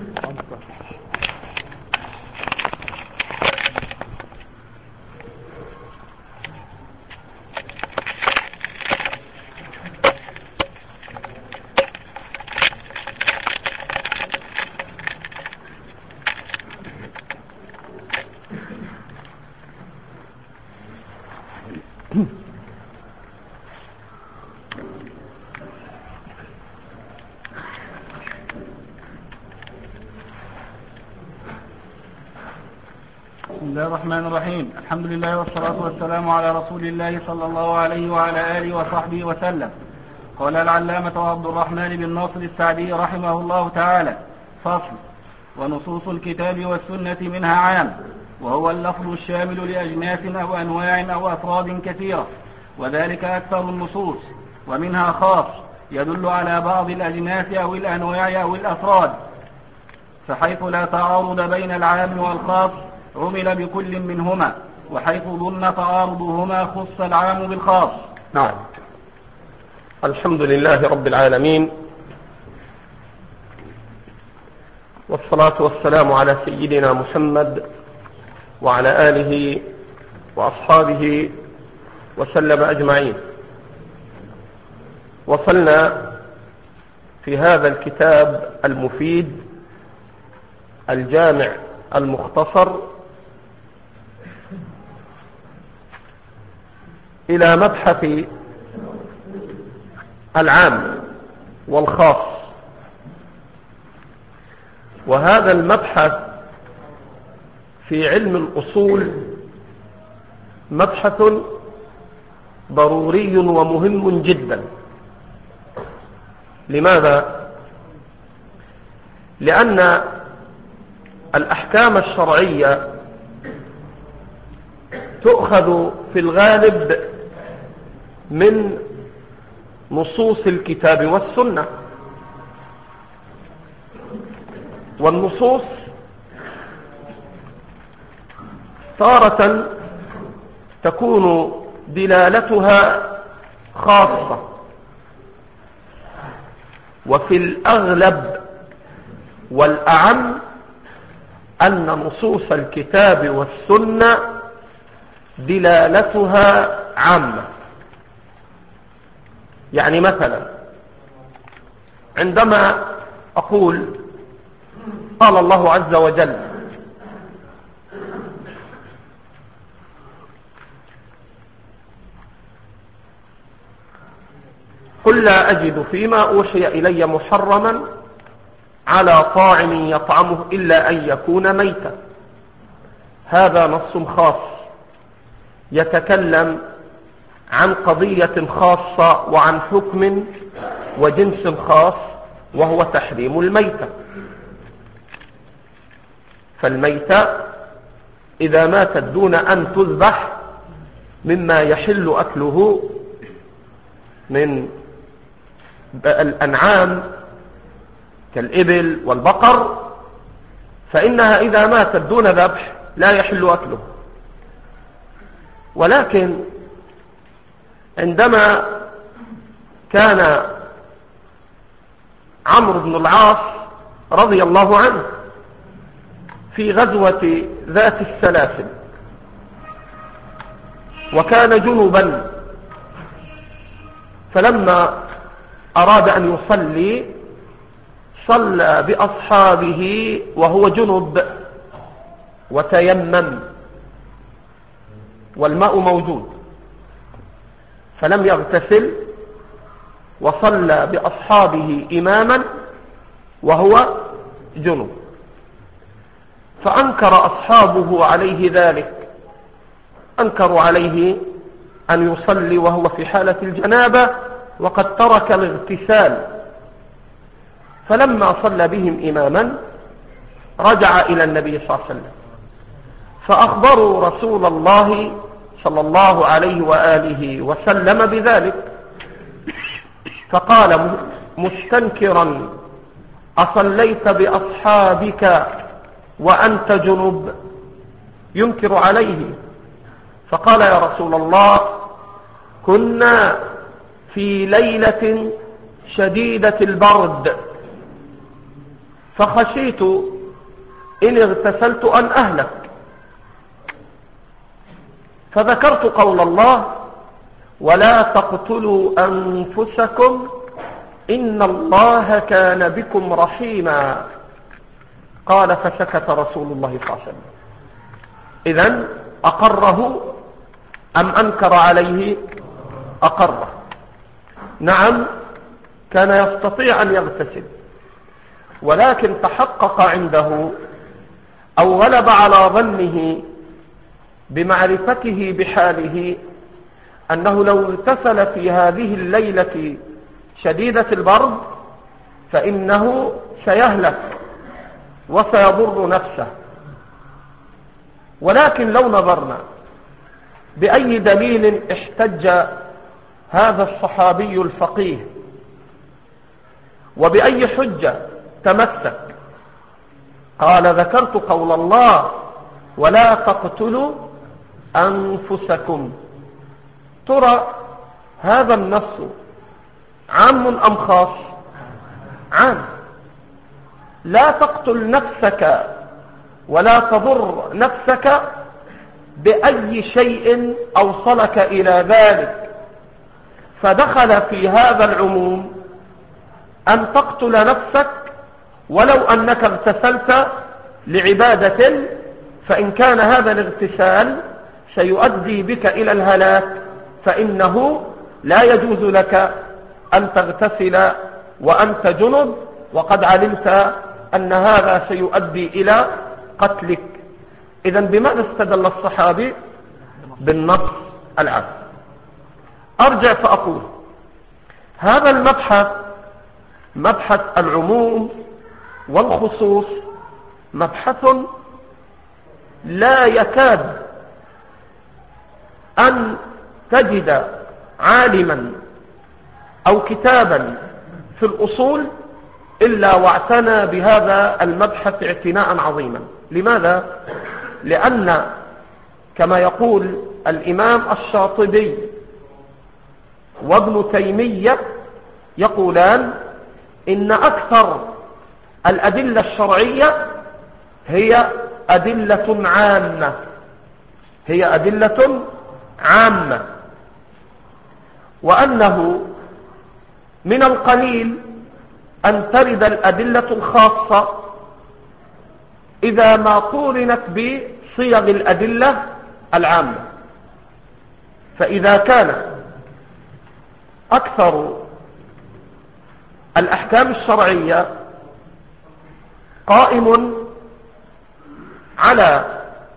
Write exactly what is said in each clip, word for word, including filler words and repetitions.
بسم الله الرحمن الرحيم. الحمد لله والصلاة والسلام على رسول الله صلى الله عليه وعلى آله وصحبه وسلم. قال العلامة عبد الرحمن بن ناصر السعدي رحمه الله تعالى: فصل. ونصوص الكتاب والسنة منها عام، وهو اللفظ الشامل لأجناس أو أنواع أو أفراد كثيرة، وذلك أكثر النصوص. ومنها خاص يدل على بعض الأجناس أو الأنواع أو الأفراد، فحيث لا تعارض بين العام والخاص عمل بكل منهما، وحيث ظن تعارضهما خص العام بالخاص. نعم. الحمد لله رب العالمين، والصلاة والسلام على سيدنا محمد وعلى آله وأصحابه وسلم أجمعين. وصلنا في هذا الكتاب المفيد الجامع المختصر إلى مبحث العام والخاص، وهذا المبحث في علم الأصول مبحث ضروري ومهم جدا. لماذا؟ لأن الأحكام الشرعية تؤخذ في الغالب من نصوص الكتاب والسنة، والنصوص تارة تكون دلالتها خاصة، وفي الأغلب والأعم أن نصوص الكتاب والسنة دلالتها عامة. يعني مثلا عندما أقول قال الله عز وجل: قل لا أجد فيما أوحي إلي محرما على طاعم يطعمه إلا أن يكون ميتا. هذا نص خاص يتكلم عن قضية خاصة وعن حكم وجنس خاص، وهو تحريم الميتة. فالميتة إذا ماتت دون أن تذبح مما يحل أكله من الأنعام كالإبل والبقر، فإنها إذا ماتت دون ذبح لا يحل أكله. ولكن عندما كان عمرو بن العاص رضي الله عنه في غزوة ذات السلاسل وكان جنبا، فلما أراد أن يصلي صلى بأصحابه وهو جنب وتيمم والماء موجود، فلم يغتسل وصلى بأصحابه إماما وهو جنب. فأنكر أصحابه عليه ذلك، أنكروا عليه أن يصلي وهو في حالة الجنابة وقد ترك الاغتسال. فلما صلى بهم إماما رجع إلى النبي صلى الله عليه وسلم فأخبروا رسول الله صلى الله عليه وآله وسلم بذلك، فقال مستنكرا: أصليت بأصحابك وأنت جنب؟ ينكر عليه. فقال: يا رسول الله، كنا في ليلة شديدة البرد فخشيت إن اغتسلت أن أهلك، فذكرت قول الله: ولا تقتلوا أنفسكم إن الله كان بكم رحيما. قال: فسكت رسول الله صلى الله عليه وسلم. إذن أقره أم أنكر عليه؟ أقره. نعم، كان يستطيع أن يغتسل، ولكن تحقق عنده أو غلب على ظنه بمعرفته بحاله أنه لو اغتسل في هذه الليلة شديدة البرد فإنه سيهلك وسيضر نفسه. ولكن لو نظرنا بأي دليل احتج هذا الصحابي الفقيه وبأي حجة تمسك؟ قال: ذكرت قول الله: ولا تقتلوا أنفسكم. ترى هذا النص عام أم خاص؟ عام. لا تقتل نفسك ولا تضر نفسك بأي شيء أوصلك إلى ذلك، فدخل في هذا العموم أن تقتل نفسك ولو أنك اغتسلت لعبادة، فإن كان هذا الاغتسال سيؤدي بك إلى الهلاك فإنه لا يجوز لك أن تغتسل وأنت جنب، وقد علمت أن هذا سيؤدي إلى قتلك. إذن بماذا استدل الصحابي؟ بالنص العام. أرجع فأقول: هذا المبحث، مبحث العموم والخصوص، مبحث لا يكاد أن تجد عالما أو كتابا في الأصول إلا واعتنى بهذا المبحث اعتناء عظيما. لماذا؟ لأن كما يقول الإمام الشاطبي وابن تيمية يقولان: إن أكثر الأدلة الشرعية هي أدلة عامة، هي أدلة عامة، وأنه من القليل أن ترد الأدلة الخاصة إذا ما قورنت بصيغ الأدلة العامة. فإذا كان أكثر الأحكام الشرعية قائم على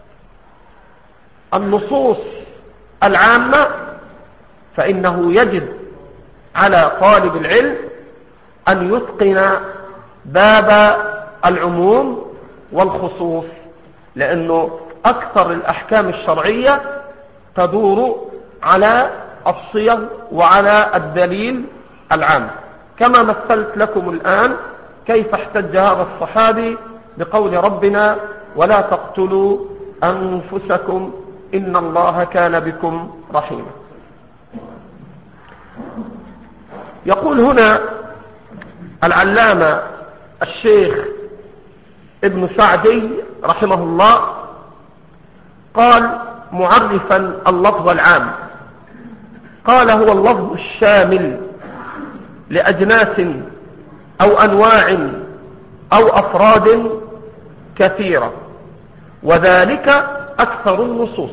النصوص العامة، فإنه يجب على طالب العلم أن يتقن باب العموم والخصوص، لأنه أكثر الأحكام الشرعية تدور على الصيغ وعلى الدليل العام، كما مثلت لكم الآن كيف احتج هذا الصحابي بقول ربنا: ولا تقتلوا أنفسكم إن الله كان بكم رحيما. يقول هنا العلامة الشيخ ابن سعدي رحمه الله، قال معرفا اللفظ العام، قال: هو اللفظ الشامل لأجناس أو أنواع أو أفراد كثيرة، وذلك أكثر النصوص.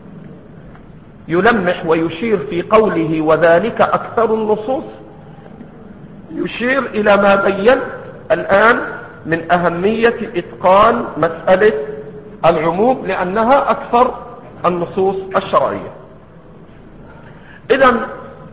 يلمح ويشير في قوله وذلك أكثر النصوص، يشير إلى ما بين الآن من أهمية إتقان مسألة العموم، لأنها أكثر النصوص الشرعية. إذن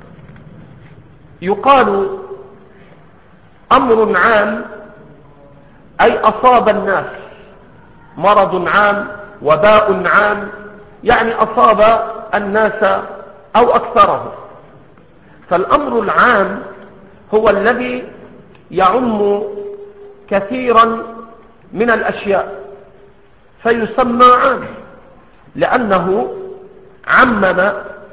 يقال أمر عام أي أصاب الناس، مرض عام، وباء عام، يعني أصاب الناس أو أكثرهم. فالأمر العام هو الذي يعم كثيرا من الأشياء فيسمى عام، لأنه عمم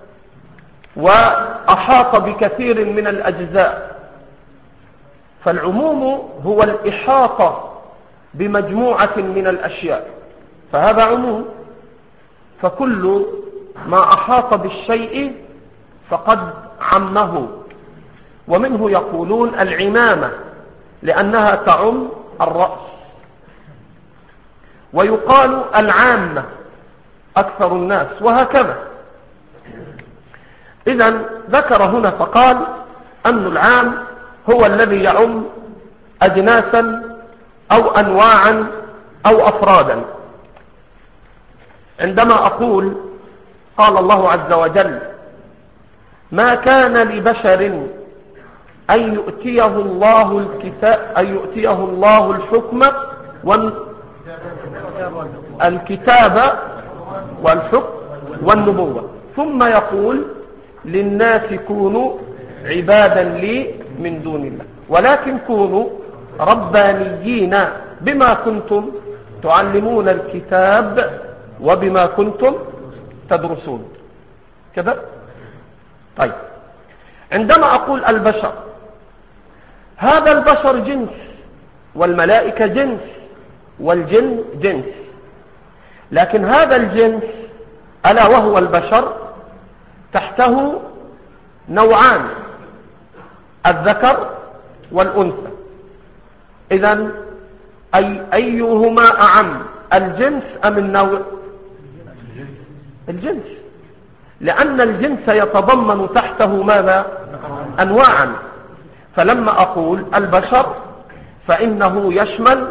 وأحاط بكثير من الأجزاء. فالعموم هو الإحاطة بمجموعة من الأشياء فهذا عموم، فكل ما أحاط بالشيء فقد عمه. ومنه يقولون العمامة لأنها تعم الرأس، ويقال العامة أكثر الناس، وهكذا. إذن ذكر هنا فقال أن العام هو الذي يعم أجناسا أو أنواعا أو أفرادا. عندما أقول قال الله عز وجل ما كان لبشر أن يؤتيه الله الكتاب أن يؤتيه الله الحكم والكتاب والحكم والنبوة ثم يقول للناس كونوا عبادا لي من دون الله ولكن كونوا ربانيين بما كنتم تعلمون الكتاب وبما كنتم تدرسون كذا. طيب، عندما أقول البشر، هذا البشر جنس، والملائكة جنس، والجن جنس، لكن هذا الجنس ألا وهو البشر تحته نوعان، الذكر والأنثى. إذن أي أيهما أعم، الجنس أم النوع؟ الجنس، لأن الجنس يتضمن تحته ماذا؟ أنواعا. فلما أقول البشر فإنه يشمل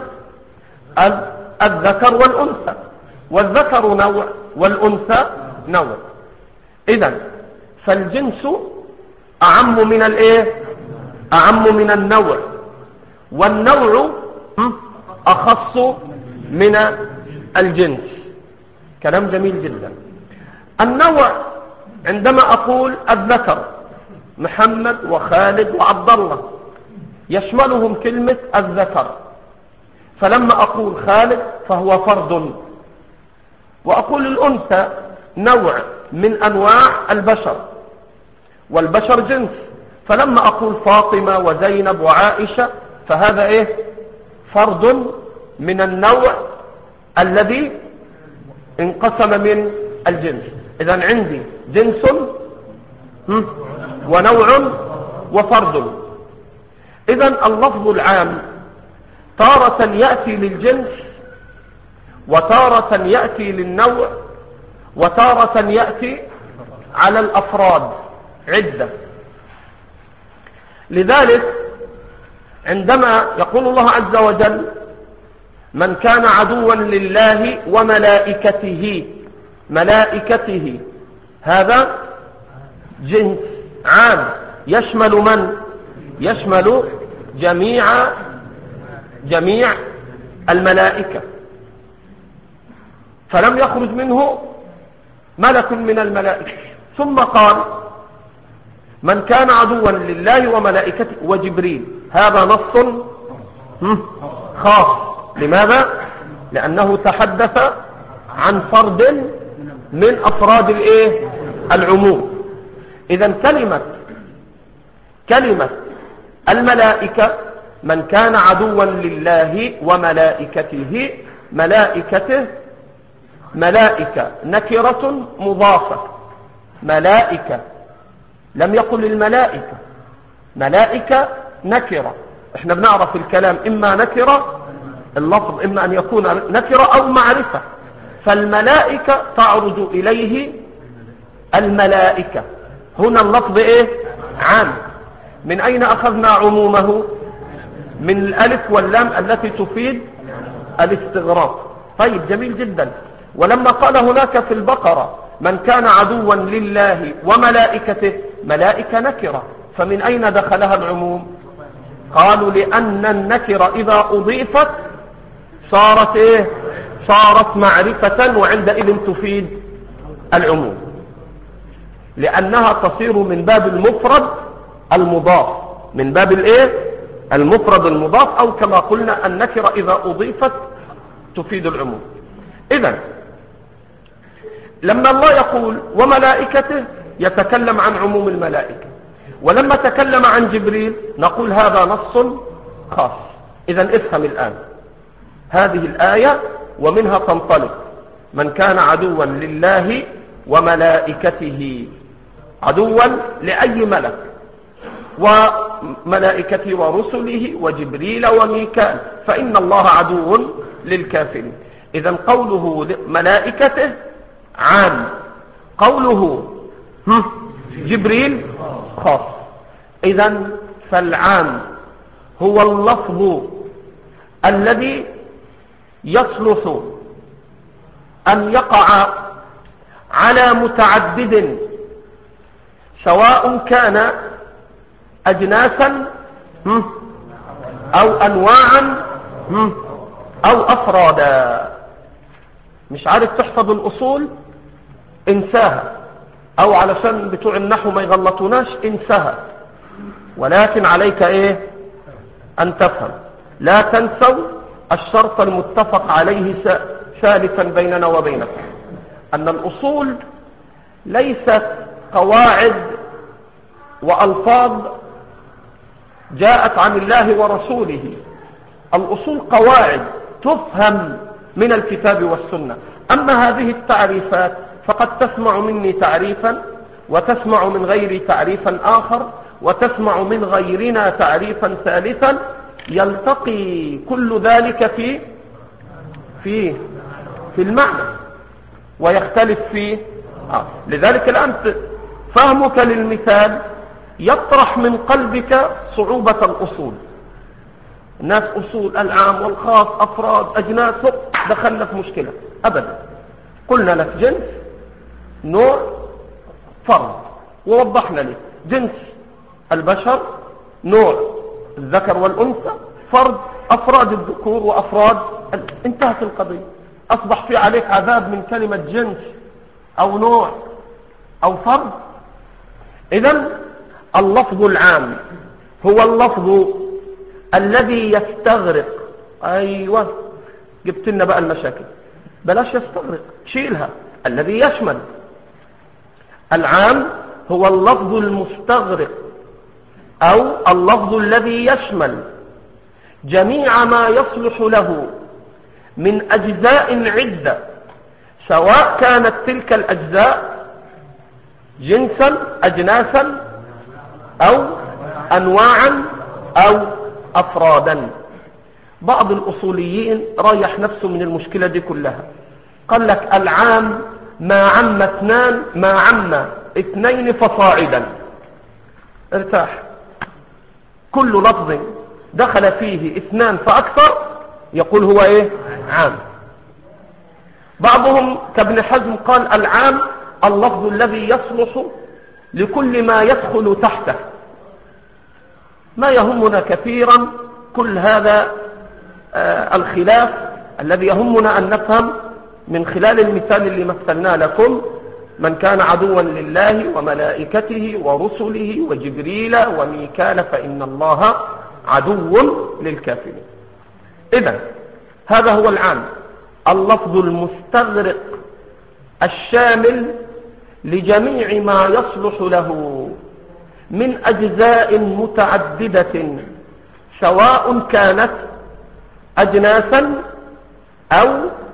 الذكر والأنثى، والذكر نوع والأنثى نوع. إذن فالجنس أعم من الإيه؟ أعم من النوع، والنوع أخص من الجنس. كلام جميل جدا. النوع عندما أقول الذكر محمد وخالد وعبد الله يشملهم كلمة الذكر، فلما أقول خالد فهو فرد، وأقول الأنثى نوع من أنواع البشر، والبشر جنس، فلما أقول فاطمة وزينب وعائشة فهذا إيه؟ فرد من النوع الذي انقسم من الجنس. إذن عندي جنس ونوع وفرد. إذن اللفظ العام تارة يأتي للجنس، وتارة يأتي للنوع، وتارة يأتي على الأفراد عدة. لذلك عندما يقول الله عز وجل من كان عدوا لله وملائكته، ملائكته هذا جنس عام يشمل من؟ يشمل جميع جميع الملائكة، فلم يخرج منه ملك من الملائكة. ثم قال من كان عدوا لله وملائكته وجبريل، هذا نص خاص. لماذا؟ لأنه تحدث عن فرد من أفراد الإيه؟ العموم. إذن كلمة كلمة الملائكة من كان عدوا لله وملائكته، ملائكته ملائكة نكرة مضافة، ملائكة لم يقل الملائكة، ملائكة نكرة. احنا بنعرف الكلام إما نكرة اللفظ إما أن يكون نكرة أو معرفة، فالملائكة تعرج إليه الملائكة. هنا اللفظ إيه؟ عام. من أين أخذنا عمومه؟ من الألف واللام التي تفيد الاستغراق. طيب، جميل جدا. ولما قال هناك في البقرة من كان عدوا لله وملائكته، ملائكة نكرة، فمن أين دخلها العموم؟ قالوا لأن النكرة إذا أضيفت صارت إيه؟ صارت معرفة، وعندئذ تفيد العموم، لأنها تصير من باب المفرد المضاف، من باب الإيه؟ المفرد المضاف، أو كما قلنا النكرة إذا أضيفت تفيد العموم. إذن لما الله يقول وملائكته يتكلم عن عموم الملائكة، ولما تكلم عن جبريل نقول هذا نص خاص. إذن افهم الآن، هذه الآية ومنها تنطلق: من كان عدوا لله وملائكته، عدوا لأي ملك، وملائكته ورسله وجبريل وميكال، فإن الله عدو للكافرين. إذن قوله ملائكته عام، قوله جبريل خاص. إذن فالعام هو اللفظ الذي يصلح أن يقع على متعدد، سواء كان أجناسا أو أنواعا أو أفرادا. مش عارف تحفظ الأصول؟ انساها، أو علشان بتوع النحو ما يغلطوناش انساها، ولكن عليك إيه؟ أن تفهم. لا تنسوا الشرط المتفق عليه ثالثا بيننا وبينكم، أن الأصول ليست قواعد وألفاظ جاءت عن الله ورسوله. الأصول قواعد تفهم من الكتاب والسنة. أما هذه التعريفات فقد تسمع مني تعريفا، وتسمع من غيري تعريفا آخر، وتسمع من غيرنا تعريفا ثالثا، يلتقي كل ذلك في في في المعنى ويختلف فيه. آه. لذلك الآن فهمك للمثال يطرح من قلبك صعوبة الأصول. الناس أصول العام والخاص، أفراد، أجناس، دخلنا في مشكلة. أبدا، قلنا لك جنس، نوع، فرد، ووضحنا لك جنس البشر، نوع الذكر والأنثى، فرد أفراد الذكور وأفراد، انتهت القضية. أصبح في عليك عذاب من كلمة جنس أو نوع أو فرد. إذن اللفظ العام هو اللفظ الذي يستغرق. أيوة، جبت لنا بقى المشاكل. بلاش يستغرق، شيلها. الذي يشمل. العام هو اللفظ المستغرق، أو اللفظ الذي يشمل جميع ما يصلح له من أجزاء عدة، سواء كانت تلك الأجزاء جنسا، أجناسا، أو أنواعا، أو أفرادا. بعض الأصوليين ريح نفسه من المشكلة دي كلها، قال لك العام ما عم اثنان، ما عم اثنين فصاعدا. ارتاح. كل لفظ دخل فيه اثنان فأكثر يقول هو ايه؟ عام. بعضهم كابن حزم قال العام اللفظ الذي يصلح لكل ما يدخل تحته. ما يهمنا كثيرا كل هذا آه الخلاف الذي يهمنا أن نفهم من خلال المثال اللي مثلنا لكم: من كان عدوا لله وملائكته ورسله وجبريل وميكال فإن الله عدو للكافرين. إذن هذا هو العام، اللفظ المستغرق الشامل لجميع ما يصلح له من أجزاء متعددة، سواء كانت أجناسا أو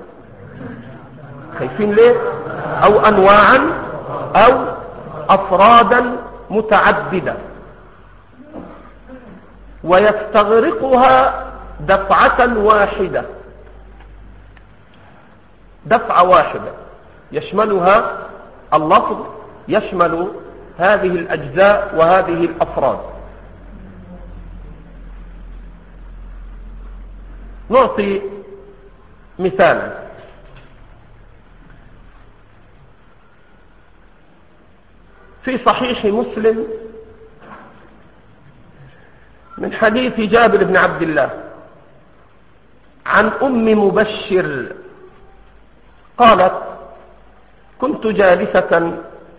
خايفين ليه أو أنواعا أو أفرادا متعددة، ويستغرقها دفعة واحدة، دفعة واحدة يشملها اللفظ، يشمل هذه الأجزاء وهذه الأفراد. نعطي مثالا. في صحيح مسلم من حديث جابر بن عبد الله عن أم مبشر قالت: كنت جالسة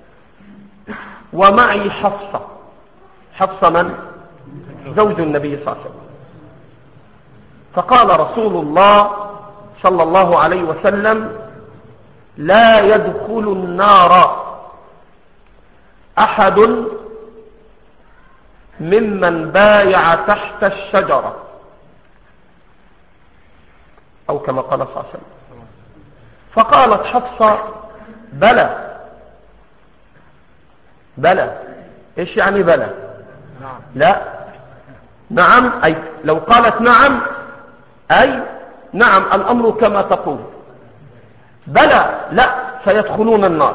ومعي حفصة. حفصة من؟ زوج النبي صلى الله عليه وسلم. فقال رسول الله صلى الله عليه وسلم: لا يدخل النار أحد ممن بايع تحت الشجرة أو كما قال صلى الله عليه وسلم. فقالت حفصة بلى. بلى إيش يعني بلى؟ لا نعم، أي لو قالت نعم أي نعم الأمر كما تقول. بلى لا سيدخلون النار.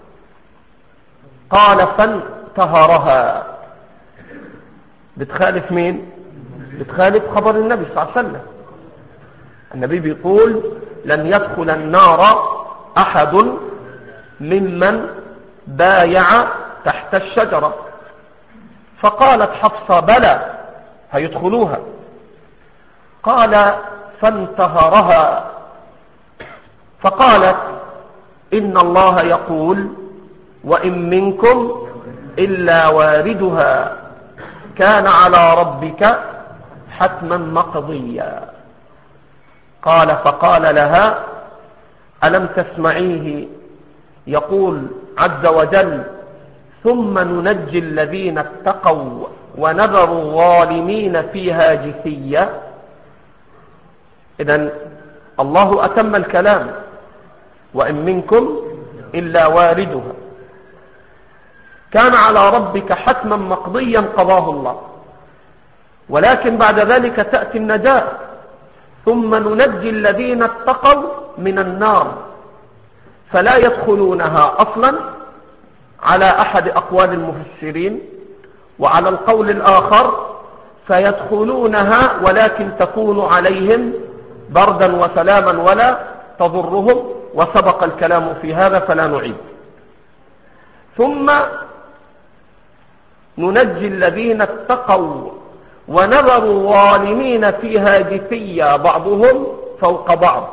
قال فانتهرها. بتخالف مين؟ بتخالف خبر النبي صلى الله عليه وسلم. النبي بيقول لن يدخل النار أحد ممن بايع تحت الشجرة. فقالت حفصة بلى هيدخلوها. قال فانتهرها. فقالت إن الله يقول وإن منكم إلا واردها كان على ربك حتما مقضيا. قال فقال لها ألم تسمعيه يقول عز وجل ثم ننجي الذين اتقوا ونذر الظالمين فيها جثيا. إذن الله أتم الكلام وإن منكم إلا واردها كان على ربك حتما مقضيا قضاه الله. ولكن بعد ذلك تأتي النجاة ثم ننجي الذين اتقوا من النار فلا يدخلونها أصلا على أحد أقوال المفسرين. وعلى القول الآخر فيدخلونها ولكن تكون عليهم بردا وسلاما ولا تضرهم، وسبق الكلام في هذا فلا نعيد. ثم ننجي الذين اتقوا ونذر الظالمين فيها جثيا بعضهم فوق بعض.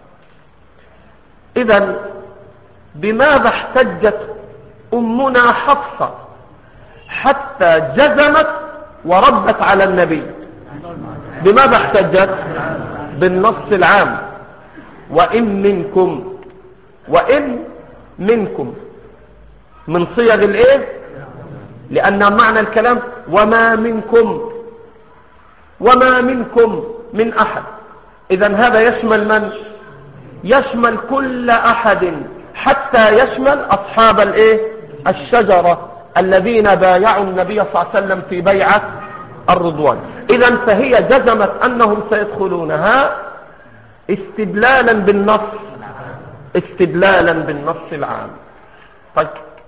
إذن بماذا احتجت أمنا حفصة حتى جزمت وردت على النبي؟ بماذا احتجت؟ بالنص العام وإن منكم. وإن منكم من صيغ الايه؟ لأن معنى الكلام وما منكم، وما منكم من أحد. إذن هذا يشمل من؟ يشمل كل أحد حتى يشمل أصحاب الايه؟ الشجرة الذين بايعوا النبي صلى الله عليه وسلم في بيعة الرضوان. إذن فهي جزمت أنهم سيدخلونها استدلالا بالنص استدلالا بالنص العام. طيب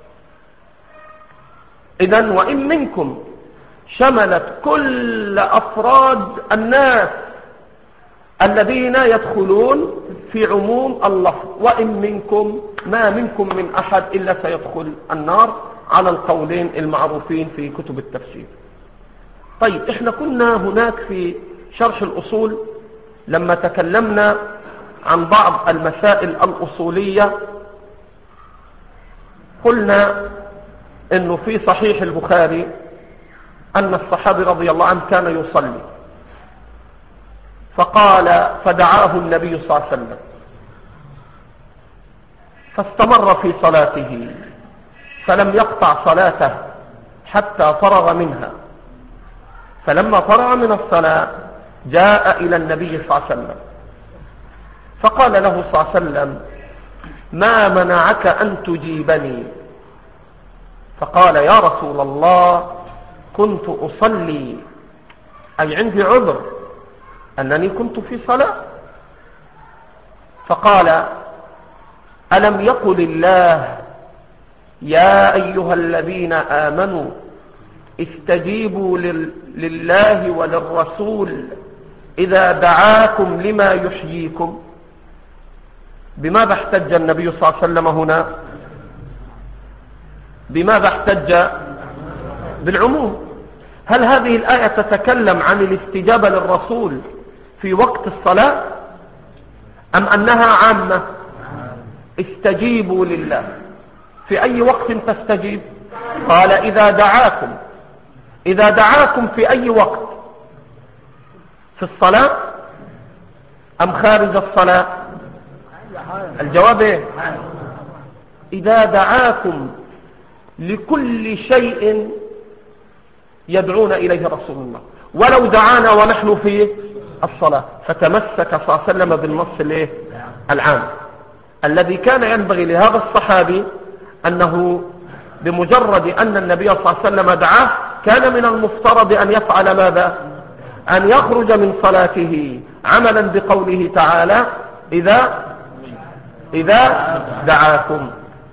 إذن وإن منكم شملت كل أفراد الناس الذين يدخلون في عموم اللفظ وإن منكم، ما منكم من أحد إلا سيدخل النار على القولين المعروفين في كتب التفسير. طيب احنا كنا هناك في شرح الأصول لما تكلمنا عن بعض المسائل الأصولية قلنا انه في صحيح البخاري ان الصحابي رضي الله عنه كان يصلي فقال فدعاه النبي صلى الله عليه وسلم فاستمر في صلاته فلم يقطع صلاته حتى فرغ منها. فلما فرغ من الصلاة جاء إلى النبي صلى الله عليه وسلم فقال له صلى الله عليه وسلم ما منعك أن تجيبني؟ فقال يا رسول الله كنت أصلي، أي عندي عذر أنني كنت في صلاة. فقال ألم يقل الله يا أيها الذين آمنوا استجيبوا لله وللرسول إذا دعاكم لما يحييكم؟ بماذا احتج النبي صلى الله عليه وسلم هنا؟ بماذا احتج؟ بالعموم. هل هذه الآية تتكلم عن الاستجابة للرسول في وقت الصلاة أم أنها عامة؟ استجيبوا لله في أي وقت تستجيب؟ قال إذا دعاكم. إذا دعاكم في أي وقت؟ في الصلاة أم خارج الصلاة؟ الجواب إيه؟ إذا دعاكم لكل شيء يدعون إليه رسول الله، ولو دعانا ونحن في الصلاة، فتمسك صلى الله عليه وسلم بالنص الايه العام الذي كان ينبغي لهذا الصحابي أنه بمجرد أن النبي صلى الله عليه وسلم دعاه كان من المفترض أن يفعل ماذا؟ أن يخرج من صلاته عملا بقوله تعالى إذا إذا دعاكم.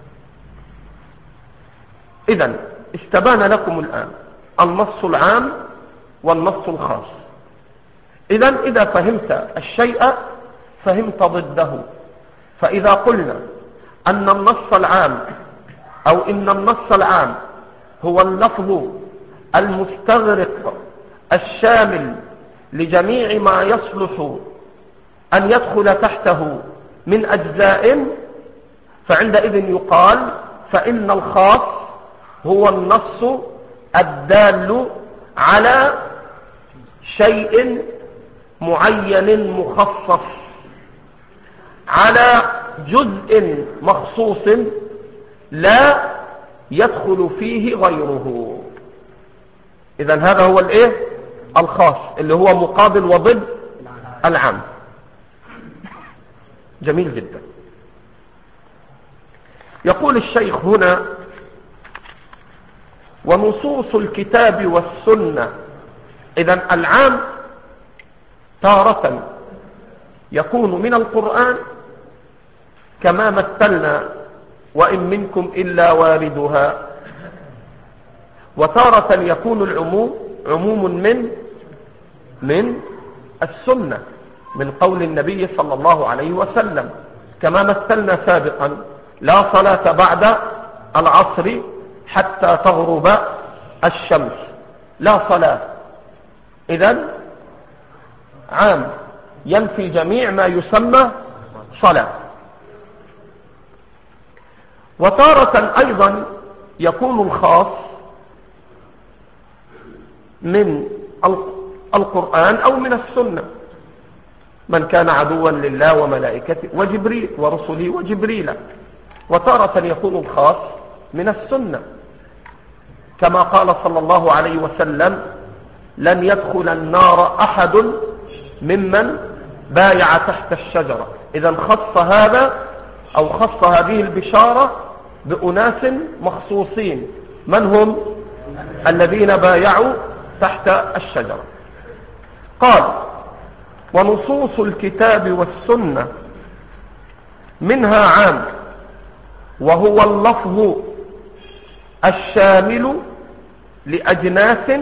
إذن استبان لكم الآن النص العام والنص الخاص. إذن إذا فهمت الشيء فهمت ضده. فإذا قلنا أن النص العام أو إن النص العام هو اللفظ المستغرق الشامل لجميع ما يصلح أن يدخل تحته من أجزاء، فعندئذ يقال فإن الخاص هو النص الدال على شيء معين مخصص، على جزء مخصوص لا يدخل فيه غيره. إذن هذا هو الايه الخاص اللي هو مقابل وضد العام. جميل جدا. يقول الشيخ هنا ونصوص الكتاب والسنة. إذن العام تارة يكون من القرآن كما مثلنا وإن منكم إلا واردها، وتارة يكون العموم عموم من من السنة من قول النبي صلى الله عليه وسلم كما مثلنا سابقا: لا صلاة بعد العصر حتى تغرب الشمس. لا صلاة إذن عام ينفي جميع ما يسمى صلاة. وتارة أيضا يكون الخاص من القرآن أو من السنة: من كان عدوا لله وملائكته وجبريل ورسله وجبريل. وتارة يكون الخاص من السنة كما قال صلى الله عليه وسلم: لن يدخل النار أحد ممن بايع تحت الشجرة. إذا خص هذا أو خص هذه البشارة بأناس مخصوصين. من هم؟ الذين بايعوا تحت الشجرة. قال: ونصوص الكتاب والسنة منها عام وهو اللفظ الشامل لأجناس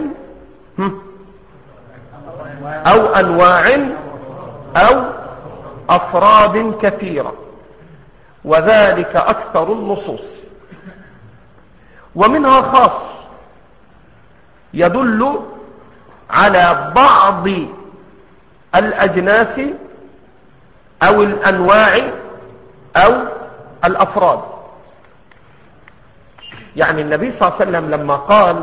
أو أنواع أو أفراد كثيرة، وذلك أكثر النصوص. ومنها خاص يدل على بعض الأجناس أو الأنواع أو الأفراد. يعني النبي صلى الله عليه وسلم لما قال: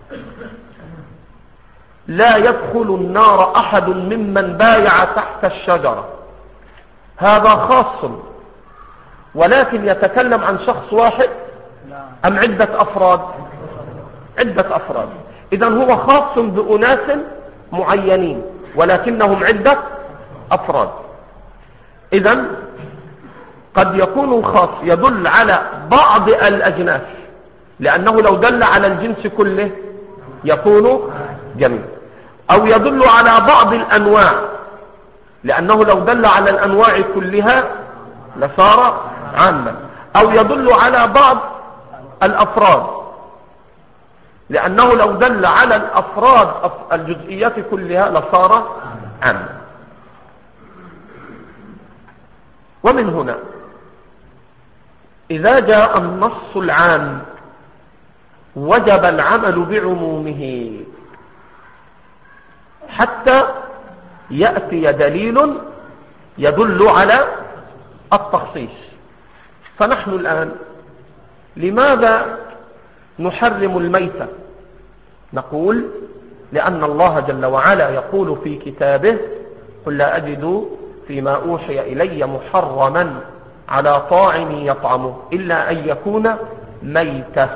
لا يدخل النار أحد ممن بايع تحت الشجرة، هذا خاص، ولكن يتكلم عن شخص واحد أم عدة أفراد؟ عدة أفراد. إذن هو خاص بأناس معينين ولكنهم عدة أفراد. إذن قد يكون الخاص يدل على بعض الأجناس، لأنه لو دل على الجنس كله يكون جميع، أو يدل على بعض الأنواع، لأنه لو دل على الأنواع كلها لصار عاما، أو يدل على بعض الأفراد، لأنه لو دل على الأفراد الجزئيات كلها لصار عاما. ومن هنا إذا جاء النص العام وجب العمل بعمومه حتى يأتي دليل يدل على التخصيص. فنحن الآن لماذا نحرم الميتة؟ نقول: لأن الله جل وعلا يقول في كتابه: قل لا أجد فيما أوحي إلي محرما على طاعم يطعمه إلا أن يكون ميتة.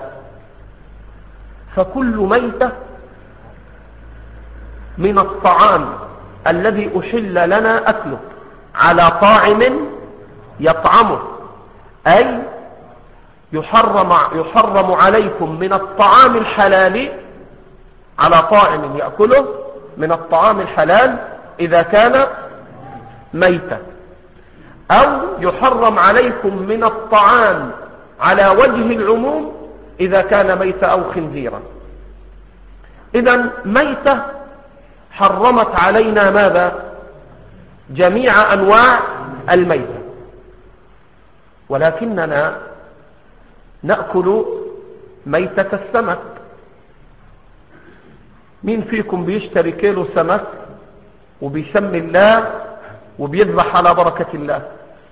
فكل ميتة من الطعام الذي أحل لنا أكله على طاعم يطعمه، أي يحرم, يحرم عليكم من الطعام الحلال على طاعم يأكله من الطعام الحلال إذا كان ميتا، أو يحرم عليكم من الطعام على وجه العموم إذا كان ميتا أو خنزيرا. إذن ميتة حرمت علينا ماذا؟ جميع أنواع الميتة، ولكننا نأكل ميتة السمك. مين فيكم بيشتري كيلو سمك وبيسمي الله وبيذبح على بركة الله؟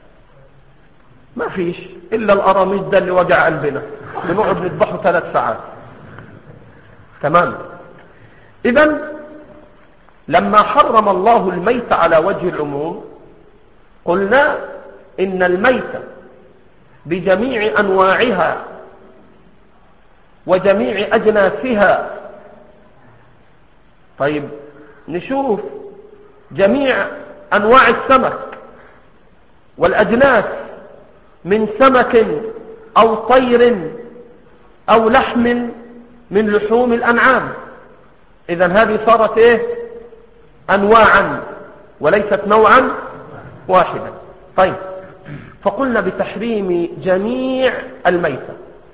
ما فيش إلا القراميط ده اللي وجع قلبنا بنقعد نذبحه ثلاث ساعات. تمام. إذن لما حرم الله الميت على وجه العموم قلنا إن الميت بجميع أنواعها وجميع أجناسها. طيب نشوف جميع أنواع السمك والأجناس من سمك أو طير أو لحم من لحوم الأنعام. إذن هذه صارت إيه؟ أنواعا وليست نوعا واحدا. طيب فقلنا بتحريم جميع الميتة،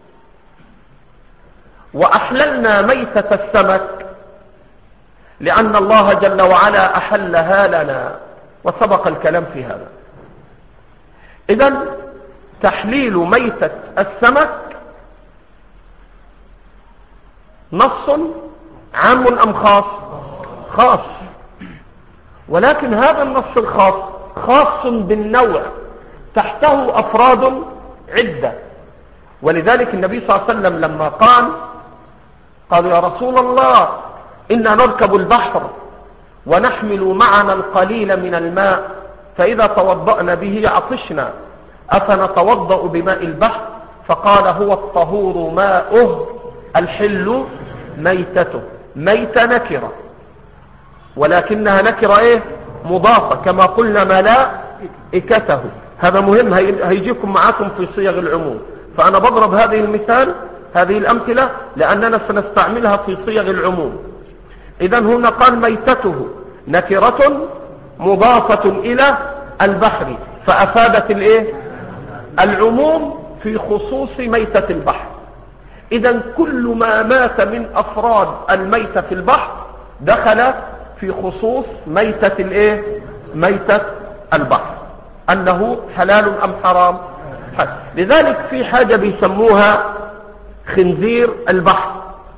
وأحللنا ميتة السمك لأن الله جل وعلا أحلها لنا وسبق الكلام في هذا. إذن تحليل ميتة السمك نص عام أم خاص؟ خاص. ولكن هذا النص الخاص خاص بالنوع، تحته أفراد عدة. ولذلك النبي صلى الله عليه وسلم لما قال قالوا يا رسول الله إنا نركب البحر ونحمل معنا القليل من الماء فإذا توضأنا به عطشنا أفنتوضأ بماء البحر؟ فقال هو الطهور ماؤه الحل ميتته. ميت نكرة ولكنها نكرة ايه؟ مضافة، كما قلنا ملائكته. هذا مهم هيجيكم معاكم في صيغ العموم. فأنا بضرب هذه المثال هذه الأمثلة لأننا سنستعملها في صيغ العموم. إذن هنا قال ميتته نكرة مضافة إلى البحر، فأفادت الايه؟ العموم في خصوص ميتة البحر. إذن كل ما مات من أفراد الميتة في البحر دخل في خصوص ميتة الايه؟ ميتة البحر، أنه حلال أم حرام. حل. لذلك في حاجة بيسموها خنزير البحر،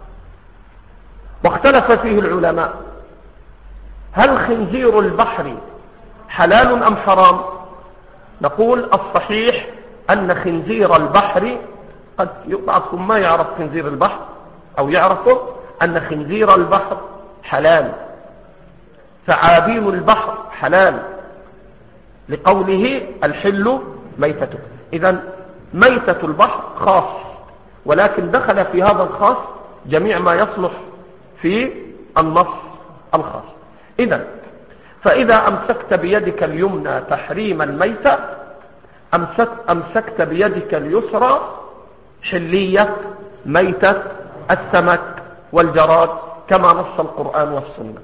واختلف فيه العلماء هل خنزير البحر حلال أم حرام؟ نقول الصحيح أن خنزير البحر، قد بعضكم ما يعرف خنزير البحر أو يعرفه، أن خنزير البحر حلال، ثعابين البحر حلال، لقوله الحل ميتته. إذن ميتة البحر خاص، ولكن دخل في هذا الخاص جميع ما يصلح في النص الخاص. إذن فإذا أمسكت بيدك اليمنى تحريم الميتة أمسك أمسكت بيدك اليسرى حلية ميتة السمك والجراد كما نص القرآن والسنة.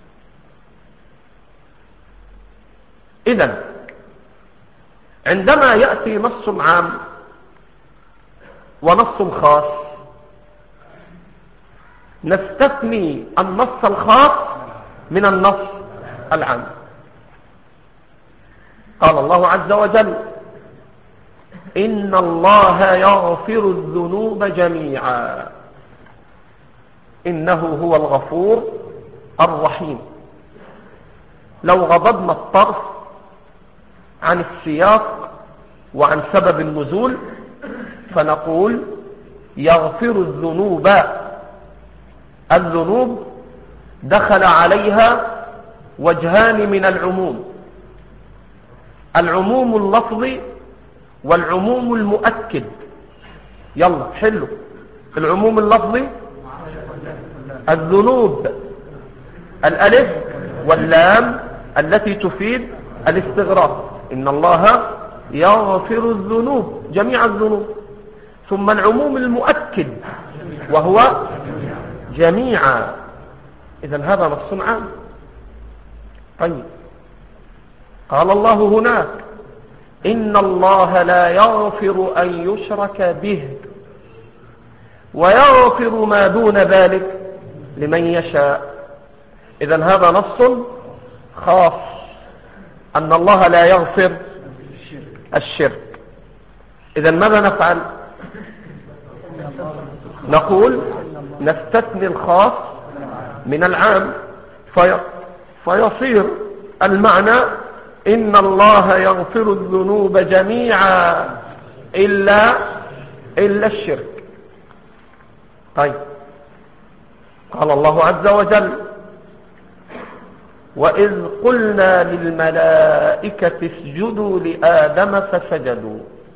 إذن عندما يأتي نص عام ونص خاص نستثني النص الخاص من النص العام. قال الله عز وجل إن الله يغفر الذنوب جميعا إنه هو الغفور الرحيم. لو غضبنا الطرف عن السياق وعن سبب النزول فنقول يغفر الذنوب. الذنوب دخل عليها وجهان من العموم، العموم اللفظي والعموم المؤكد. يلا حلو. العموم اللفظي الذنوب الألف واللام التي تفيد الاستغراق، إن الله يغفر الذنوب جميع الذنوب. ثم العموم المؤكد وهو جميعا، إذن هذا نص عام. طيب قال الله هناك إن الله لا يغفر أن يشرك به ويغفر ما دون ذلك لمن يشاء. إذن هذا نص خاص أن الله لا يغفر الشرك. إذن ماذا نفعل؟ نقول نستثني الخاص من العام في فيصير المعنى إن الله يغفر الذنوب جميعا إلا إلا الشرك. طيب قال الله عز وجل وإذ قلنا للملائكة اسجدوا لآدم فسجدوا.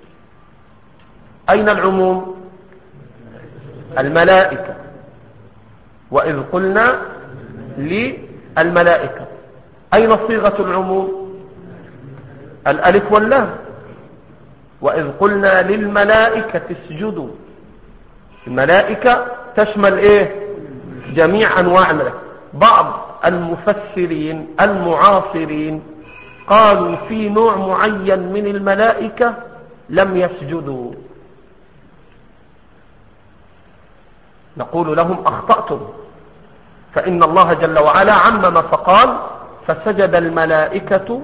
أين العموم؟ الملائكة. وإذ قلنا للملائكة، أين صيغة العموم؟ الألف واللام. وإذ قلنا للملائكة اسجدوا، الملائكة تشمل إيه؟ جميع أنواع الملائكة. بعض المفسرين المعاصرين قالوا في نوع معين من الملائكة لم يسجدوا، نقول لهم أخطأتم، فإن الله جل وعلا عمم فقال فسجد الملائكة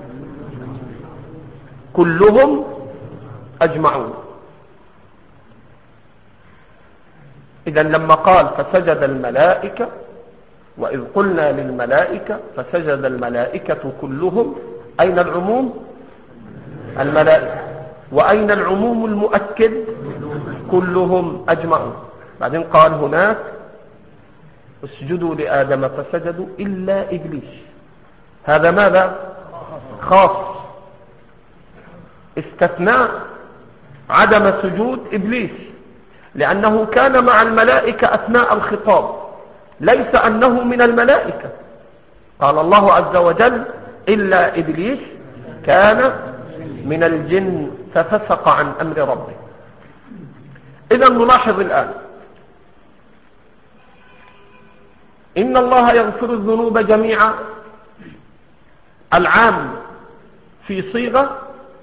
كلهم أجمعون. إذن لما قال فسجد الملائكة وإذ قلنا للملائكة فسجد الملائكة كلهم، أين العموم؟ الملائكة. وأين العموم المؤكد؟ كلهم أجمعون. بعدين قال هناك اسجدوا لآدم فسجدوا إلا إبليس. هذا ماذا؟ خاص، استثناء عدم سجود إبليس لأنه كان مع الملائكة أثناء الخطاب، ليس أنه من الملائكة. قال الله عز وجل إلا إبليس كان من الجن ففسق عن أمر ربه. إذن نلاحظ الآن إن الله يغفر الذنوب جميعا، العام في صيغة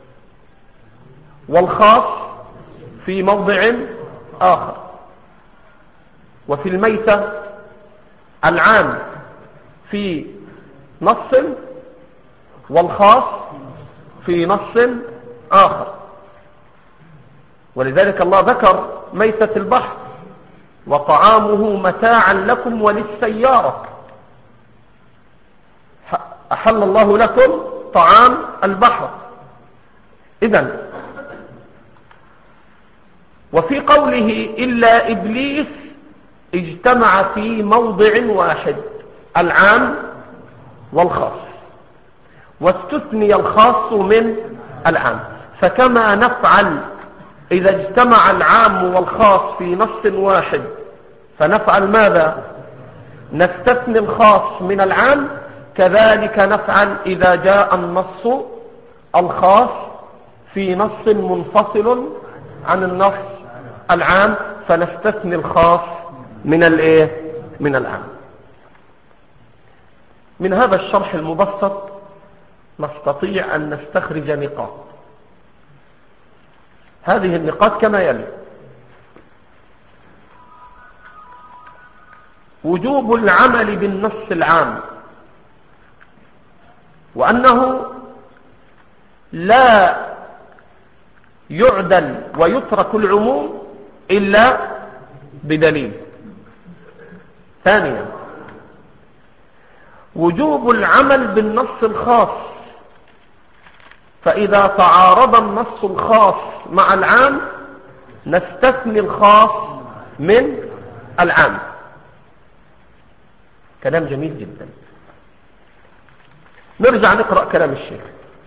والخاص في موضع آخر. وفي الميتة العام في نص والخاص في نص آخر. ولذلك الله ذكر ميتة البحر وطعامه متاعا لكم وللسيارة، أحل الله لكم طعام البحر. إذن وفي قوله إلا إبليس اجتمع في موضع واحد العام والخاص، واستثني الخاص من العام. فكما نفعل إذا اجتمع العام والخاص في نص واحد فنفعل ماذا؟ نستثني الخاص من العام، كذلك نفعل إذا جاء النص الخاص في نص منفصل عن النص العام فنستثني الخاص من الايه؟ من العام. من هذا الشرح المبسط نستطيع أن نستخرج نقاط. هذه النقاط كما يلي: وجوب العمل بالنص العام، وأنه لا يعدل ويترك العموم إلا بدليل. ثانيا وجوب العمل بالنص الخاص، فإذا تعارض النص الخاص مع العام نستثني الخاص من العام. كلام جميل جدا. نرجع نقرأ كلام الشيخ.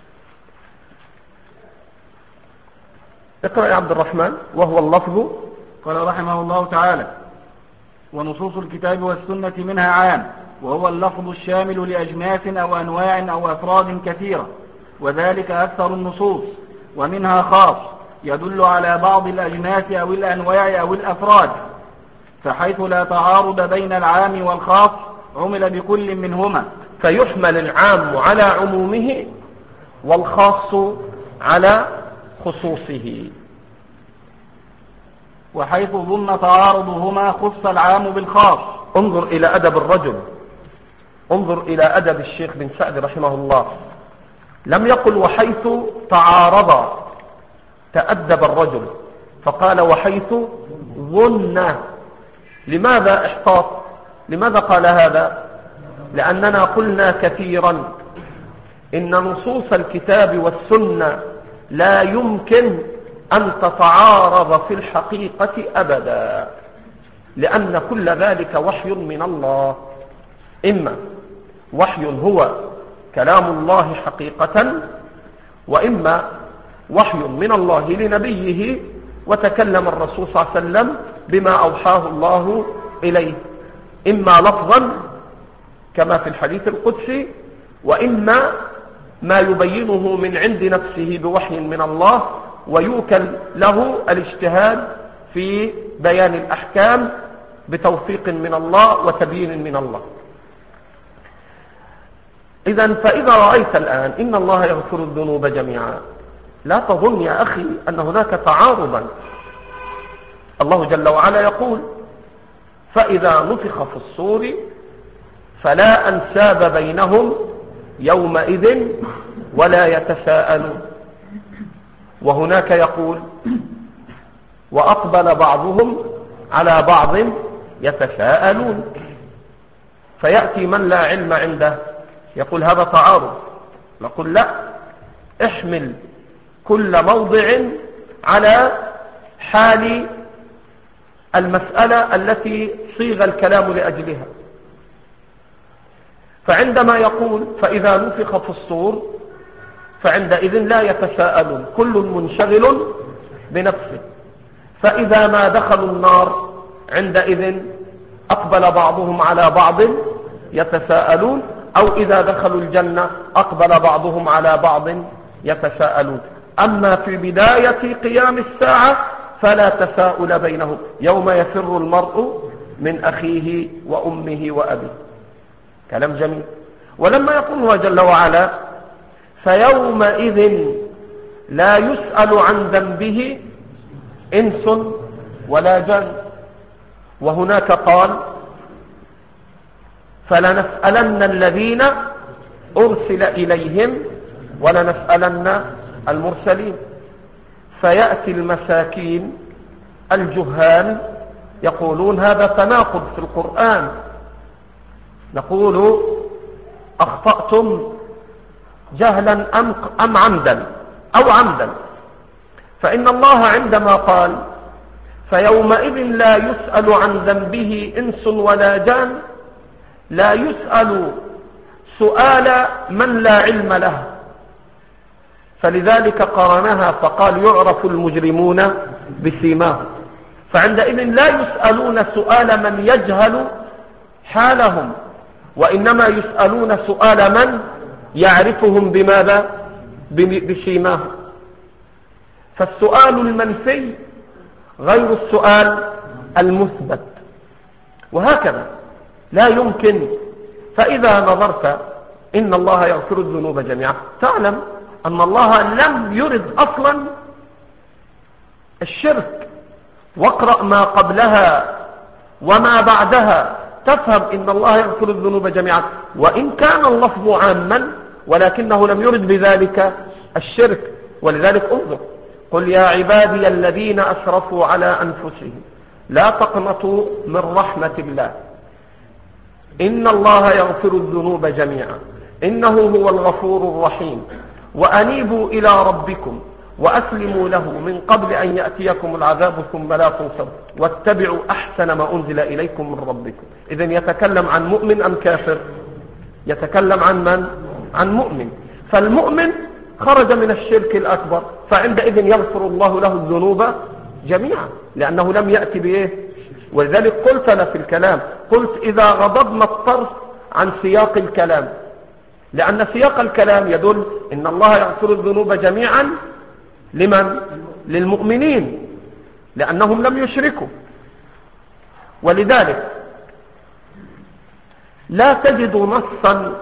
اقرأ يا عبد الرحمن. وهو اللفظ. قال رحمه الله تعالى: ونصوص الكتاب والسنة منها عام وهو اللفظ الشامل لأجناس أو أنواع أو أفراد كثيرة، وذلك أكثر النصوص، ومنها خاص يدل على بعض الأجناس أو الأنواع أو الأفراد، فحيث لا تعارض بين العام والخاص عمل بكل منهما، فيحمل العام على عمومه والخاص على خصوصه. وحيث ظن تعارضهما خص العام بالخاص. انظر إلى أدب الرجل، انظر إلى أدب الشيخ بن سعد رحمه الله، لم يقل وحيث تعارض، تأدب الرجل فقال وحيث ظن. لماذا احتاط؟ لماذا قال هذا؟ لأننا قلنا كثيرا إن نصوص الكتاب والسنة لا يمكن أن تتعارض في الحقيقة أبدا، لأن كل ذلك وحي من الله، إما وحي هو كلام الله حقيقة، وإما وحي من الله لنبيه وتكلم الرسول صلى الله عليه وسلم بما أوحاه الله إليه، إما لفظا كما في الحديث القدسي، وإما ما يبينه من عند نفسه بوحي من الله، ويوكل له الاجتهاد في بيان الأحكام بتوفيق من الله وتبيين من الله. إذن فإذا رأيت الآن إن الله يغفر الذنوب جميعا، لا تظن يا أخي أن هناك تعارضا. الله جل وعلا يقول فإذا نفخ في الصور فلا أنساب بينهم يومئذ ولا يتساءلون، وهناك يقول وأقبل بعضهم على بعض يتساءلون، فيأتي من لا علم عنده يقول هذا تعارض. نقول لا، احمل كل موضع على حال المسألة التي صيغ الكلام لأجلها. فعندما يقول فإذا نفخ في الصور فعندئذ لا يتساءلون، كل منشغل بنفسه. فإذا ما دخلوا النار عندئذ أقبل بعضهم على بعض يتساءلون، أو إذا دخلوا الجنة أقبل بعضهم على بعض يتساءلون. أما في بداية قيام الساعة فلا تساؤل بينهم، يوم يفر المرء من أخيه وأمه وأبيه. كلام جميل. ولما يقول الله جل وعلا فيومئذ لا يسأل عن ذنبه إنس ولا جن، وهناك قال فلنسألن الذين أرسل إليهم ولنسألن المرسلين. فيأتي المساكين الجهال يقولون هذا تناقض في القرآن، نقول أخطأتم جهلا أم, أم عمدا أو عمدا. فإن الله عندما قال فيومئذ لا يسأل عن ذنبه إنس ولا جان، لا يسأل سؤال من لا علم له، فلذلك قارنها فقال يعرف المجرمون بسيماهم. فعندئذ لا يسألون سؤال من يجهل حالهم، وإنما يسألون سؤال من يعرفهم بماذا؟ بسيماهم. فالسؤال المنفي غير السؤال المثبت، وهكذا لا يمكن. فإذا نظرت إن الله يغفر الذنوب جميعا، تعلم أن الله لم يرد أصلا الشرك، واقرأ ما قبلها وما بعدها تفهم إن الله يغفر الذنوب جميعا، وإن كان اللفظ عاما ولكنه لم يرد بذلك الشرك. ولذلك انظر قل يا عبادي الذين أسرفوا على أنفسهم لا تقنطوا من رحمة الله إن الله يغفر الذنوب جميعا إنه هو الغفور الرحيم وأنيبوا إلى ربكم وأسلموا له من قبل أن يأتيكم العذاب ثم لا تنصروا واتبعوا أحسن ما أنزل إليكم من ربكم. إذن يتكلم عن مؤمن أم كافر؟ يتكلم عن من؟ عن مؤمن. فالمؤمن خرج من الشرك الأكبر، فعندئذ يغفر الله له الذنوب جميعا لأنه لم يأتي بإيه. ولذلك قلت لنا في الكلام، قلت إذا غضبنا الطرف عن سياق الكلام، لأن سياق الكلام يدل إن الله يغفر الذنوب جميعا لمن؟ للمؤمنين، لأنهم لم يشركوا. ولذلك لا تجد نصا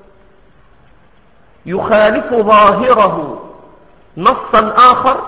يخالف ظاهره نصا آخر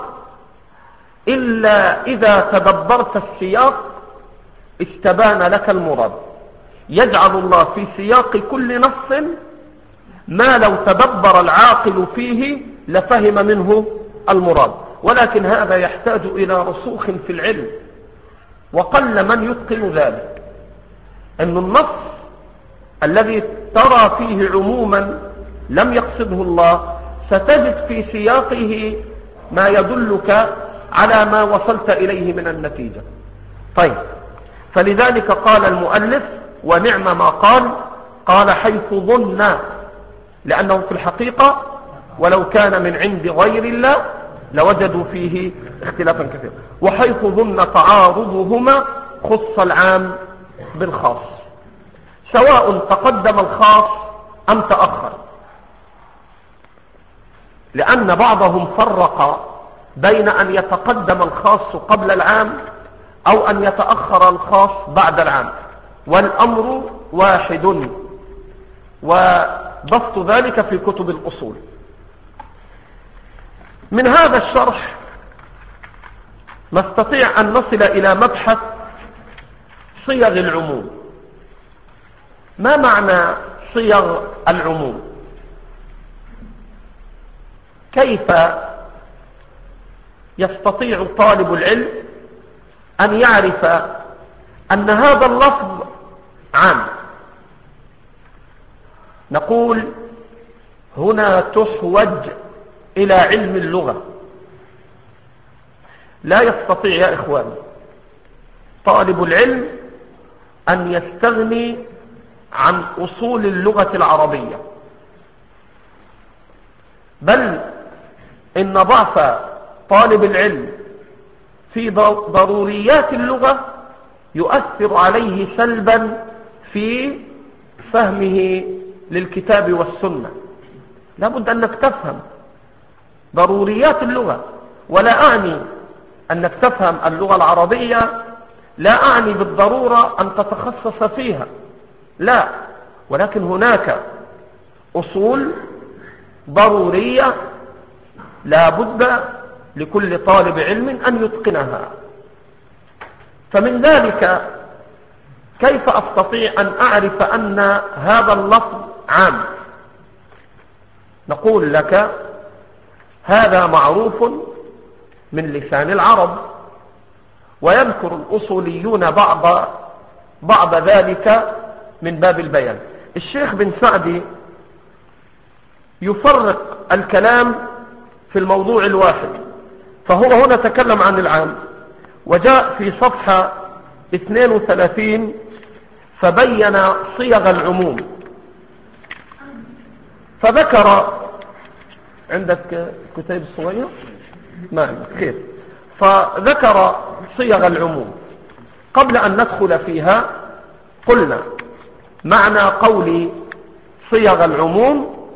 إلا إذا تدبرت السياق استبان لك المراد. يجعل الله في سياق كل نص ما لو تدبر العاقل فيه لفهم منه المراد، ولكن هذا يحتاج إلى رسوخ في العلم، وقل من يتقن ذلك. أن النص الذي ترى فيه عموما لم يقصده الله ستجد في سياقه ما يدلك على ما وصلت إليه من النتيجة. طيب، فلذلك قال المؤلف ونعم ما قال، قال حيث ظن، لأنه في الحقيقة ولو كان من عند غير الله لوجدوا فيه اختلافا كثيرا. وحيث ظن تعارضهما خص العام بالخاص، سواء تقدم الخاص أم تأخر، لأن بعضهم فرق بين أن يتقدم الخاص قبل العام أو أن يتأخر الخاص بعد العام، والأمر واحد، وبسط ذلك في كتب الأصول. من هذا الشرح نستطيع أن نصل إلى مبحث صيغ العموم. ما معنى صيغ العموم؟ كيف يستطيع طالب العلم أن يعرف أن هذا اللفظ عام؟ نقول هنا تحوج إلى علم اللغة. لا يستطيع يا إخوان طالب العلم أن يستغني عن أصول اللغة العربية، بل إن ضعف طالب العلم في ضروريات اللغة يؤثر عليه سلبا في فهمه للكتاب والسنة. لا بد أنك تفهم ضروريات اللغة، ولا أعني أنك تفهم اللغة العربية، لا أعني بالضرورة أن تتخصص فيها، لا، ولكن هناك أصول ضرورية لا بد لكل طالب علم أن يتقنها. فمن ذلك كيف أستطيع أن أعرف أن هذا اللفظ عام؟ نقول لك هذا معروف من لسان العرب، ويذكر الأصوليون بعض بعض ذلك من باب البيان. الشيخ بن سعدي يفرق الكلام في الموضوع الواحد، فهو هنا تكلم عن العام، وجاء في صفحة اثنين وثلاثين فبين صيغ العموم، فذكر عندك كتاب الصغير ما عندك خير، فذكر صيغ العموم. قبل أن ندخل فيها قلنا معنى قول صيغ العموم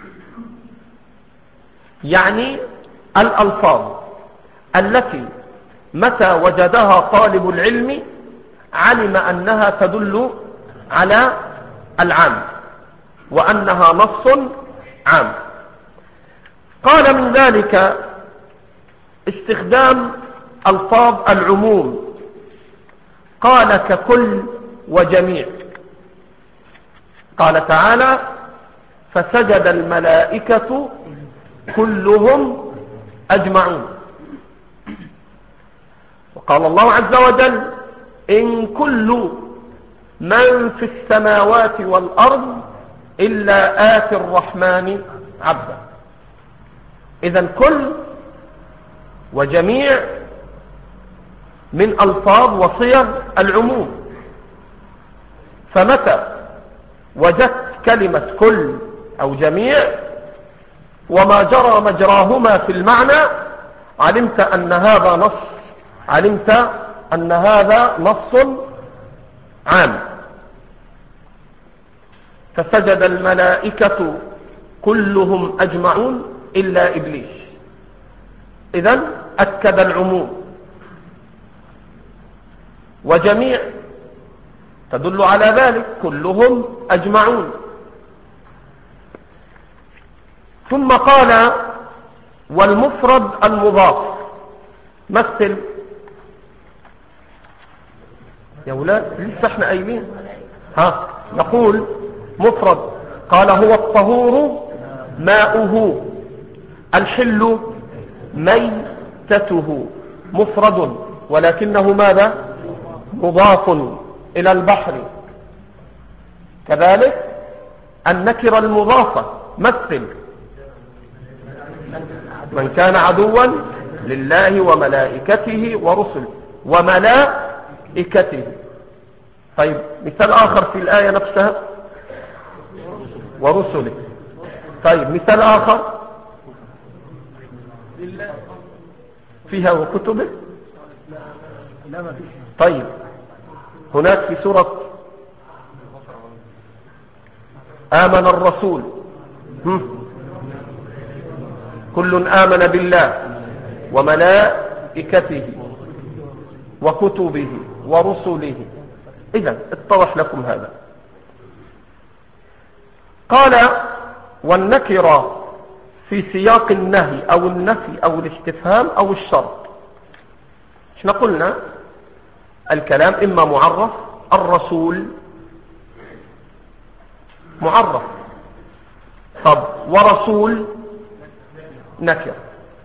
يعني الألفاظ التي متى وجدها طالب العلم علم أنها تدل على العام وأنها نص عام. قال من ذلك استخدام ألفاظ العموم، قال ككل وجميع. قال تعالى فسجد الملائكة كلهم أجمعون. وقال الله عز وجل إن كل من في السماوات والأرض إلا آتي الرحمن عبدا. إذن كل وجميع من ألفاظ وصيغ العموم، فمتى وجدت كلمة كل أو جميع وما جرى مجراهما في المعنى علمت أن هذا نص علمت أن هذا نص عام. فسجد الملائكة كلهم أجمعون إلا إبليس. إذن أكد العموم، وجميع تدل على ذلك، كلهم أجمعون. ثم قال والمفرد المضاف. مثل يا ولاد، لسه احنا قايلين. ها نقول مفرد، قال هو الطهور ماؤه، الحل ميتته. مفرد ولكنه ماذا؟ مضاف إلى البحر. كذلك النكرة المضافة. مثل من كان عدوا لله وملائكته ورسله وملائكته. طيب مثال آخر في الآية نفسها ورسله. طيب مثال آخر فيها وكتبه. طيب هناك في سورة آمن الرسول، كل آمن بالله وملائكته وكتبه ورسله. إذن اتضح لكم هذا. قال والنكرة في سياق النهي أو النفي أو الاستفهام أو الشرط. احنا قلنا الكلام إما معرف، الرسول معرف، طب ورسول نكر.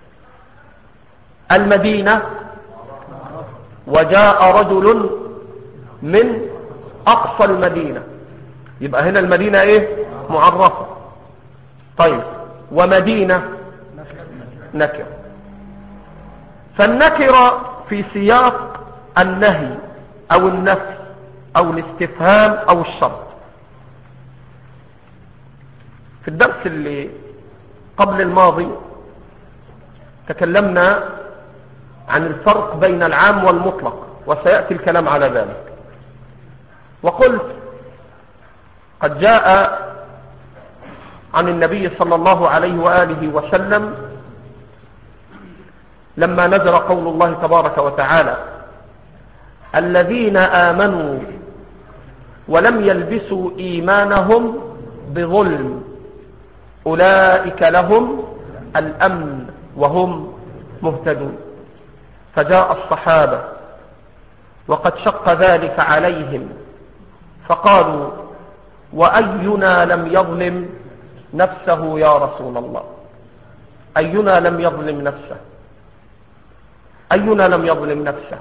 المدينة وجاء رجل من أقصى المدينة، يبقى هنا المدينة ايه؟ معرفة. طيب ومدينة نكر. فالنكرة في سياق النهي أو النفي أو الاستفهام أو الشرط. في الدرس اللي قبل الماضي تكلمنا عن الفرق بين العام والمطلق، وسيأتي الكلام على ذلك. وقلت قد جاء عن النبي صلى الله عليه وآله وسلم لما نزل قول الله تبارك وتعالى الذين آمنوا ولم يلبسوا إيمانهم بظلم أولئك لهم الأمن وهم مهتدون. فجاء الصحابة وقد شق ذلك عليهم فقالوا وأينا لم يظلم نفسه يا رسول الله؟ أينا لم يظلم نفسه؟ أينا لم يظلم نفسه؟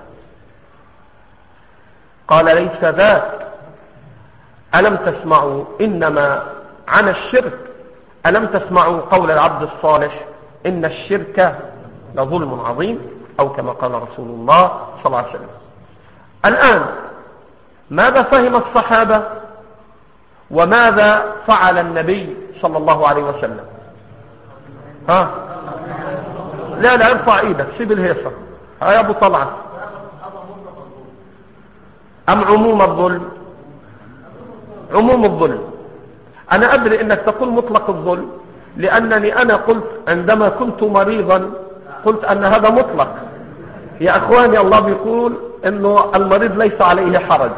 قال ليس ذاك، ألم تسمعوا إنما عن الشرك، ألم تسمعوا قول العبد الصالح إن الشرك لظلم عظيم، أو كما قال رسول الله صلى الله عليه وسلم. الآن ماذا فهم الصحابة وماذا فعل النبي صلى الله عليه وسلم؟ ها لا لا ارفع ايدك، سيب الهيصة. ها يا ابو طلعت، ام عموم الظلم؟ عموم الظلم. انا ادري انك تقول مطلق الظلم، لانني انا قلت عندما كنت مريضا قلت ان هذا مطلق. يا اخواني الله بيقول انه المريض ليس عليه حرج.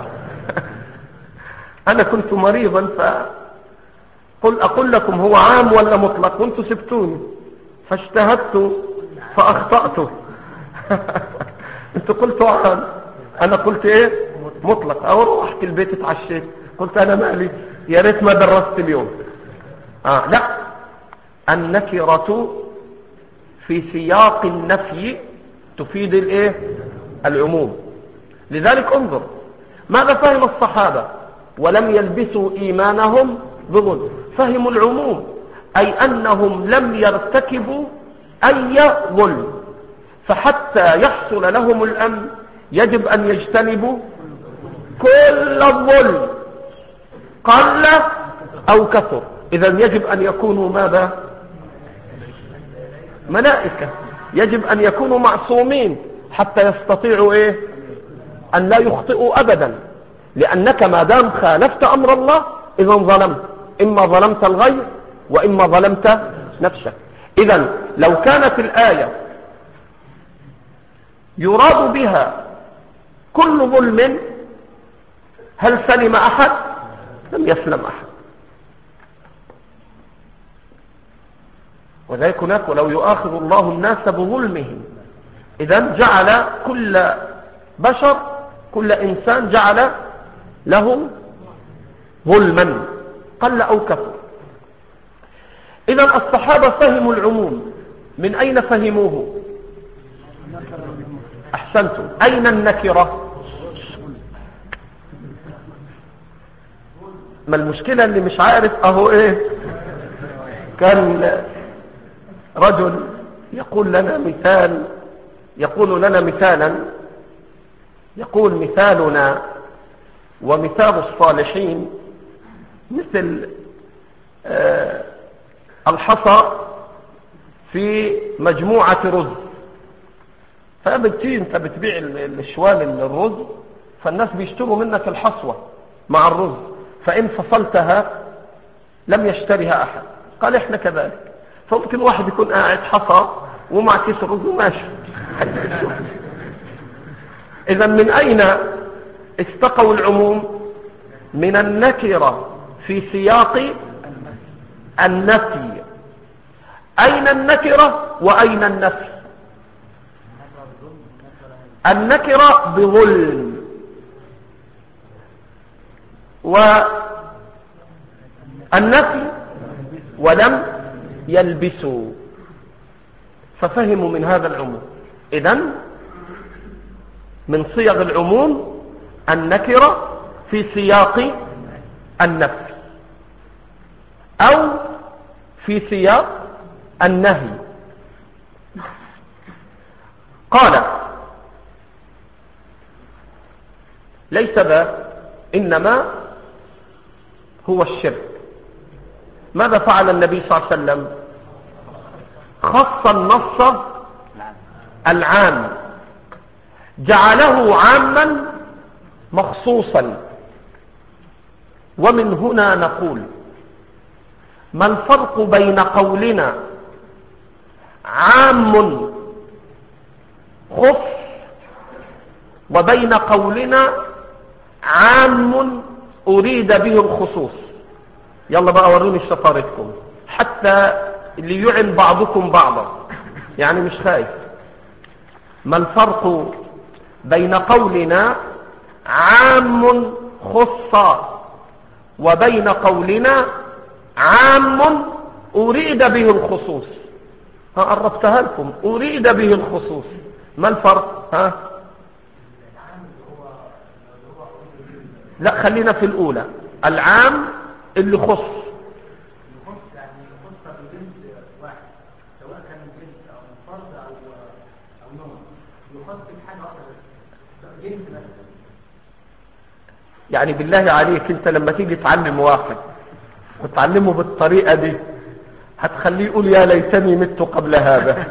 انا كنت مريضا فقل اقول لكم هو عام ولا مطلق، وانتم سبتوني فاجتهدت فاخطأت. انتوا قلتوا عام، انا قلت ايه؟ مطلق. او رحت البيت اتعشيت قلت انا مالي، يا ريت ما درست اليوم. آه لا، النكرة في سياق النفي تفيد الايه؟ العموم. لذلك انظر ماذا فهم الصحابة ولم يلبسوا إيمانهم بظلم. فهموا العموم، أي أنهم لم يرتكبوا أي ظلم، فحتى يحصل لهم الأمن يجب أن يجتنبوا كل الظلم قل أو كثر. إذن يجب أن يكونوا ماذا؟ ملائكة. يجب أن يكونوا معصومين حتى يستطيعوا إيه؟ أن لا يخطئوا أبدا، لأنك ما دام خالفت أمر الله إذن ظلمت. إما ظلمت الغير وإما ظلمت نفسك. إذن لو كانت الآية يراد بها كل ظلم هل سلم أحد؟ لم يسلم أحد. وذلك هناك ولو يؤاخذ الله الناس بظلمهم، إذن جعل كل بشر كل إنسان جعل له ظلما قل أو كثر. إذن الصحابة فهموا العموم. من أين فهموه؟ أحسنتم. أين النكرة؟ ما المشكلة اللي مش عارف أهو إيه؟ كان رجل يقول لنا مثال يقول لنا مثالا يقول مثالنا ومثال الصالحين مثل آه الحصى في مجموعة رز. فبتيجي انت بتبيع الشوال الرز، فالناس بيشتروا منك الحصوة مع الرز، فإن فصلتها لم يشتريها أحد. قال احنا كذلك. فممكن واحد يكون قاعد حصى ومع كيس الرز وماشي. إذا من أين استقوا العموم؟ من النكرة في سياق النفي. أين النكرة وأين النفي؟ النكرة بظلم والنفي ولم يلبسوا، ففهموا من هذا العموم. إذن من صيغ العموم النكرة في سياق النفي أو في سياق النهي. قال ليس ذا، إنما هو الشرك. ماذا فعل النبي صلى الله عليه وسلم؟ خص النص العام، جعله عاما مخصوصا. ومن هنا نقول ما الفرق بين قولنا عام خص وبين قولنا عام أريد به الخصوص؟ يلا بقى وروني شطارتكم حتى ليعن بعضكم بعضا، يعني مش خايف. ما الفرق بين قولنا عام خص وبين قولنا عام أريد به الخصوص؟ ها قربتها لكم، أريد به الخصوص. ما الفرق؟ ها لا، خلينا في الأولى. العام اللي خص يعني بالله عليك انت لما تيجي تعلم واحد وتعلمه بالطريقة دي هتخليه يقول يا ليتني مت قبل هذا.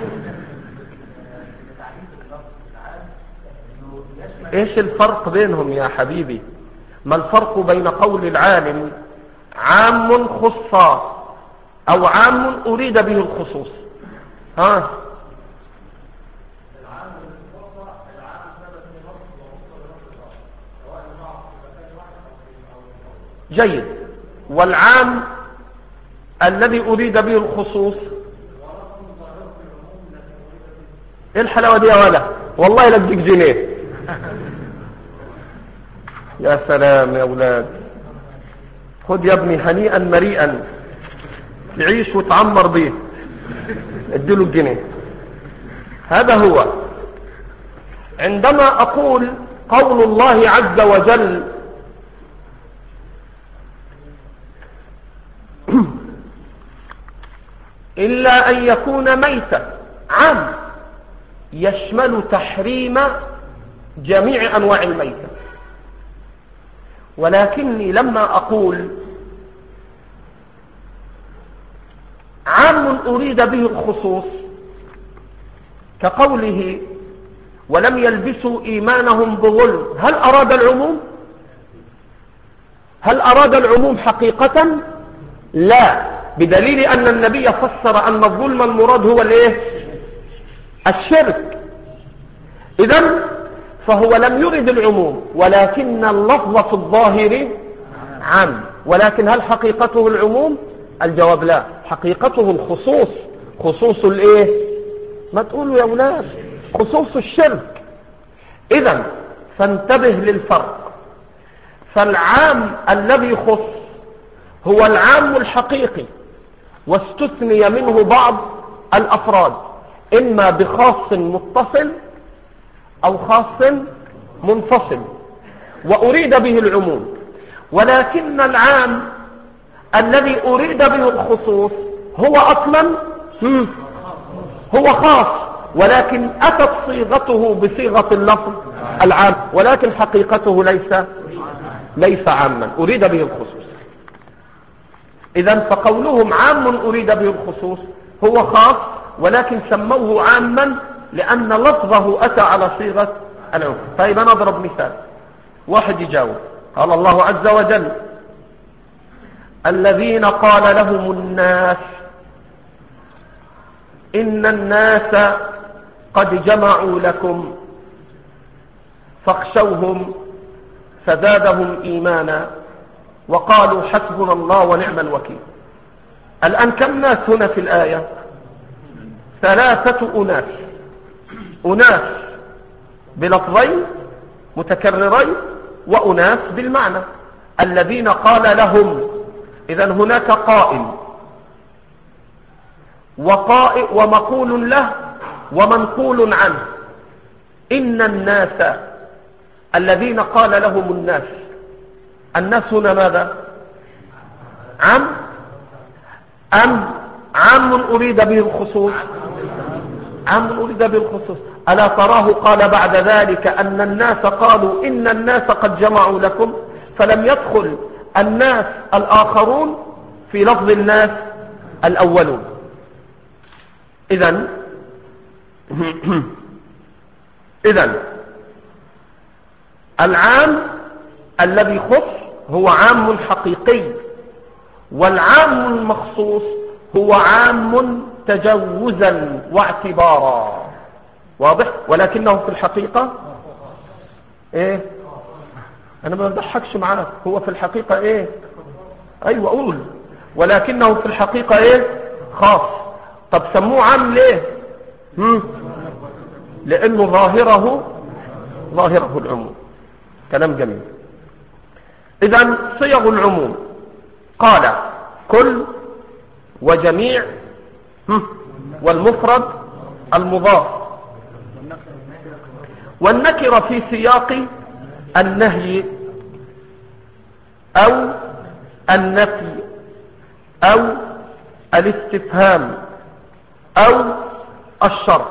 ايش الفرق بينهم يا حبيبي؟ ما الفرق بين قول العالم عام خص او عام اريد به الخصوص؟ ها جيد. والعام الذي أريد به الخصوص ايه الحلاوة دي يا ولا؟ والله لديك جنيه. يا سلام يا أولاد، خد يا ابني هنيئا مريئا تعيش وتعمر بيه، اديله الجنيه. هذا هو. عندما أقول قول الله عز وجل إلا أن يكون ميتا، عام يشمل تحريم جميع أنواع الميتة. ولكني لما أقول عام أريد به الخصوص كقوله ولم يلبسوا إيمانهم بظلم، هل أراد العموم؟ هل أراد العموم حقيقة؟ لا، بدليل أن النبي فسر أن الظلم المراد هو الايه؟ الشرك. إذن فهو لم يرد العموم، ولكن اللفظ في الظاهر عام، ولكن هل حقيقته العموم؟ الجواب لا، حقيقته الخصوص. خصوص الايه؟ ما تقولوا يا أولاد، خصوص الشرك. إذن فانتبه للفرق. فالعام الذي يخص هو العام الحقيقي، واستثني منه بعض الأفراد، إما بخاص متصل أو خاص منفصل، وأريد به العموم. ولكن العام الذي أريد به الخصوص هو أصلا هو خاص، ولكن أتت صيغته بصيغة اللفظ العام، ولكن حقيقته ليس ليس عاما، أريد به الخصوص. إذن فقولهم عام أريد به الخصوص هو خاص، ولكن سموه عاما لأن لفظه أتى على صيغة العموم. طيب أنا أضرب مثال، واحد يجاوب. قال الله عز وجل: الذين قال لهم الناس إن الناس قد جمعوا لكم فاخشوهم فزادهم إيمانا وقالوا حسبنا الله ونعم الوكيل. الآن كم ناس هنا في الآية؟ ثلاثة أناس، أناس بلفظين متكررين وأناس بالمعنى. الذين قال لهم، إذن هناك قائل وقائل ومقول له ومنقول عنه. إن الناس، الذين قال لهم الناس، الناس هنا ماذا؟ عام أم عام أريد به الخصوص؟ عام أريد به الخصوص. ألا تراه قال بعد ذلك أن الناس قالوا إن الناس قد جمعوا لكم، فلم يدخل الناس الآخرون في لفظ الناس الأولون. إذن إذن العام الذي خص هو عام حقيقي، والعام المخصوص هو عام تجوزا واعتبارا. واضح؟ ولكنه في الحقيقة ايه؟ انا ما بضحكش معاك، هو في الحقيقة ايه؟ ايوه قول. ولكنه في الحقيقة ايه؟ خاص. طب سموه عام ليه؟ هم؟ لانه ظاهره ظاهره العموم. كلام جميل. اذن صيغ العموم قال كل وجميع والمفرد المضاف، والنكرة في سياق النهي أو النفي أو الاستفهام أو الشرط.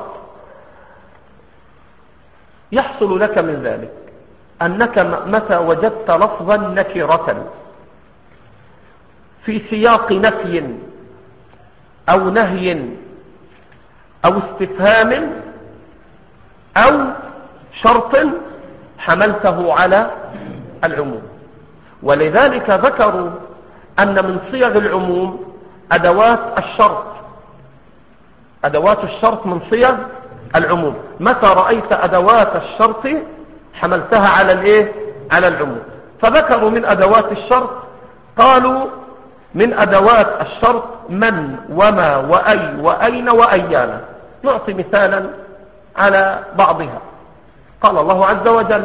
يحصل لك من ذلك أنك متى وجدت لفظا نكرة في سياق نفي أو نهي أو استفهام أو شرط حملته على العموم. ولذلك ذكروا أن من صيغ العموم أدوات الشرط. أدوات الشرط من صيغ العموم. متى رأيت أدوات الشرط حملتها على الإيه؟ على العموم. فذكروا من أدوات الشرط، قالوا من أدوات الشرط من وما وأي وأين وأيانا. نعطي مثالا على بعضها. قال الله عز وجل: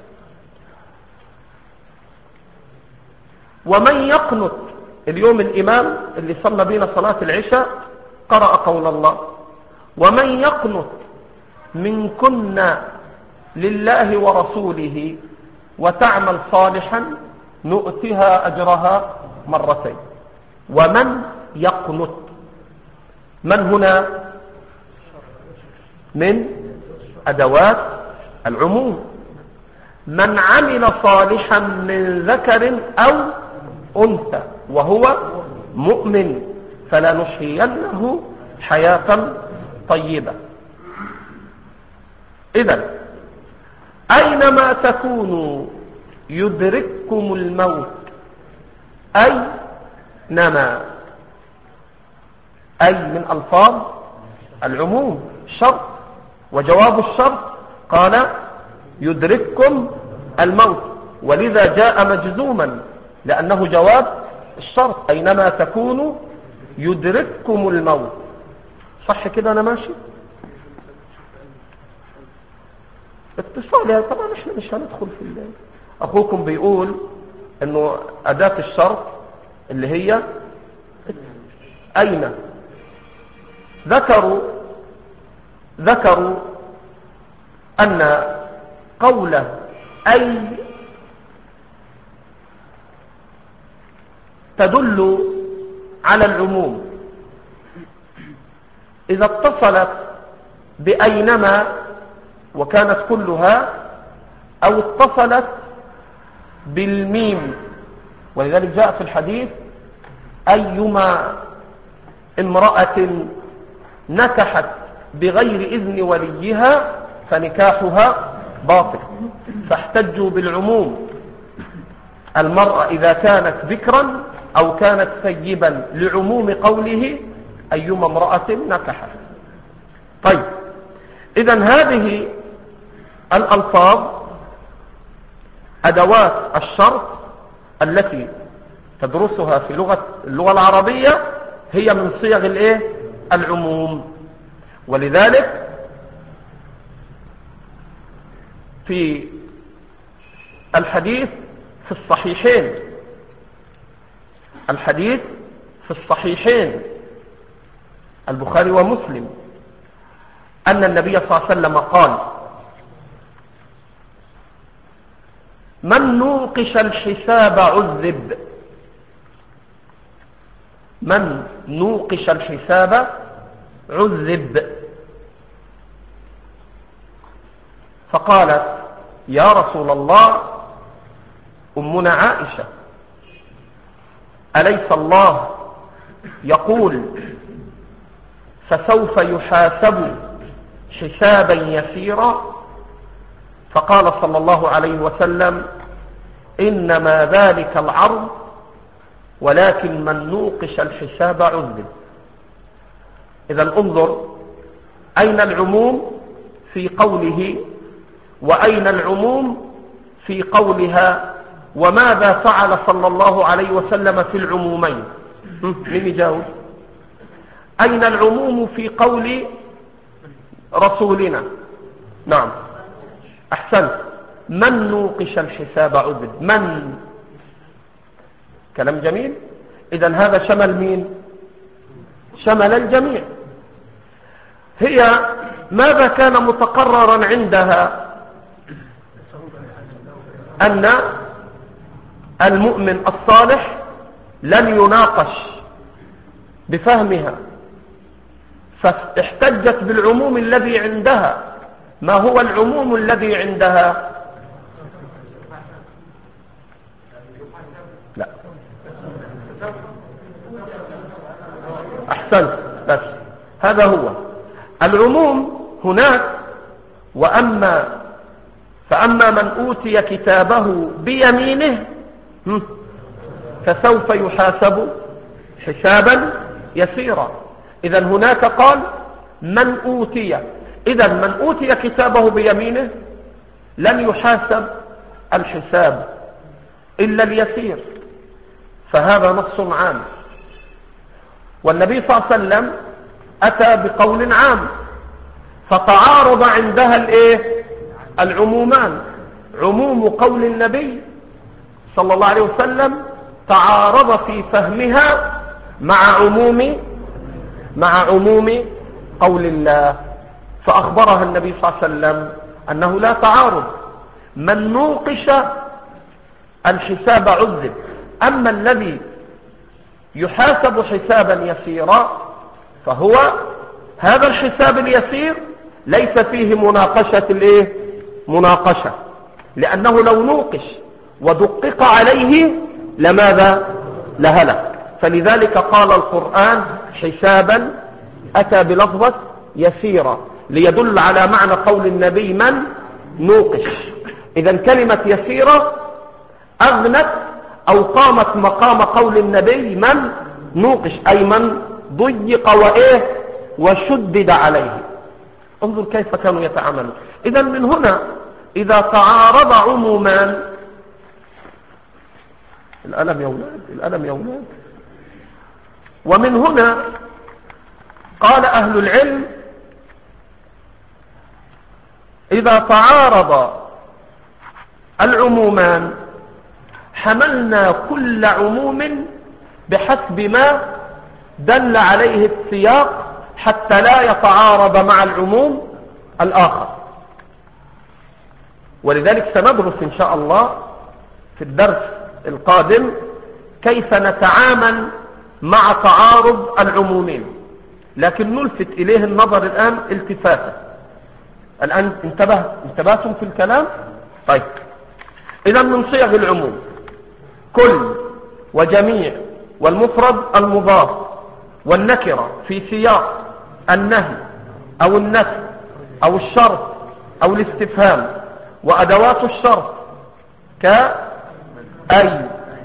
ومن يقنط. اليوم الإمام اللي صلى بنا صلاة العشاء قرأ قول الله: ومن يقنط منكن لله ورسوله وتعمل صالحا نؤتها أجرها مرتين. ومن يقنط، من هنا؟ من أدوات العموم. من عمل صالحا من ذكر أو أنثى وهو مؤمن فلنحيينه حياة طيبة. إذن أينما تكونوا يدرككم الموت، أي نما، أي من ألفاظ العموم شرط، وجواب الشرط قال يدرككم الموت، ولذا جاء مجزوما لأنه جواب الشرط، أينما تكونوا يدرككم الموت. صح كده أنا ماشي؟ اتصال طبعا احنا مش هندخل في الليل. أخوكم بيقول أنه أداة الشرط اللي هي أين، ذكروا ذكروا أن قوله أي تدل على العموم إذا اتصلت بأينما وكانت كلها، أو اتصلت بالميم، ولذلك جاء في الحديث أيما امرأة نكحت بغير إذن وليها فنكاحها باطل، فاحتجوا بالعموم المرأة إذا كانت ذكرا أو كانت ثيبا لعموم قوله أيما امرأة نكحت. طيب، إذن هذه الألفاظ أدوات الشرط التي تدرسها في لغة اللغة العربية هي من صيغ الايه العموم. ولذلك في الحديث في الصحيحين الحديث في الصحيحين البخاري ومسلم أن النبي صلى الله عليه وسلم قال من نوقش الحساب عذب، من نوقش الحساب عذب. فقالت يا رسول الله أمنا عائشة أليس الله يقول فسوف يحاسب حسابا يسيرا؟ فقال صلى الله عليه وسلم إنما ذلك العرض ولكن من نوقش الحساب عذب. إذا انظر أين العموم في قوله، وأين العموم في قولها، وماذا فعل صلى الله عليه وسلم في العمومين؟ من يجاوب؟ أين العموم في قول رسولنا؟ نعم أحسنت. من نوقش الحساب عذب، من، كلام جميل. إذن هذا شمل مين؟ شمل الجميع. هي ماذا كان متقررا عندها؟ أن المؤمن الصالح لن يناقش بفهمها، فاحتجت بالعموم الذي عندها. ما هو العموم الذي عندها؟ لا أحسنت، بس هذا هو العموم هناك. وأما فأما من أوتي كتابه بيمينه فسوف يحاسب حسابا يسيرا. إذن هناك قال من أوتي، إذن من أوتي كتابه بيمينه لن يحاسب الحساب إلا اليسير، فهذا نص عام. والنبي صلى الله عليه وسلم أتى بقول عام، فتعارض عندها الايه العمومان. عموم قول النبي صلى الله عليه وسلم تعارض في فهمها مع عموم مع عموم قول الله، فأخبرها النبي صلى الله عليه وسلم أنه لا تعارض. من نوقش الحساب عذب. أما الذي يحاسب حسابا يسيرا فهو هذا الحساب اليسير ليس فيه مناقشة الايه مناقشة، لأنه لو نوقش ودقق عليه لماذا لهلك. فلذلك قال القرآن حسابا، أتى بلفظة يسيرا ليدل على معنى قول النبي من نوقش. إذا كلمة يسيرة أغنت أو قامت مقام قول النبي من نوقش، أي من ضيق وإيه وشدد عليه. انظر كيف كانوا يتعاملون. إذا من هنا إذا تعارض عمومان، الألم يا أولاد، الألم يا أولاد. ومن هنا قال أهل العلم إذا تعارض العمومان حملنا كل عموم بحسب ما دل عليه السياق حتى لا يتعارض مع العموم الآخر. ولذلك سندرس إن شاء الله في الدرس القادم كيف نتعامل مع تعارض العمومين، لكن نلفت إليه النظر الآن التفاتا. الآن انتبه انتبهتم في الكلام؟ طيب، إذا من صيغ العموم كل وجميع والمفرد المضاف والنكرة في سياق النهي أو النفي أو الشرط أو الاستفهام وأدوات الشرط كأي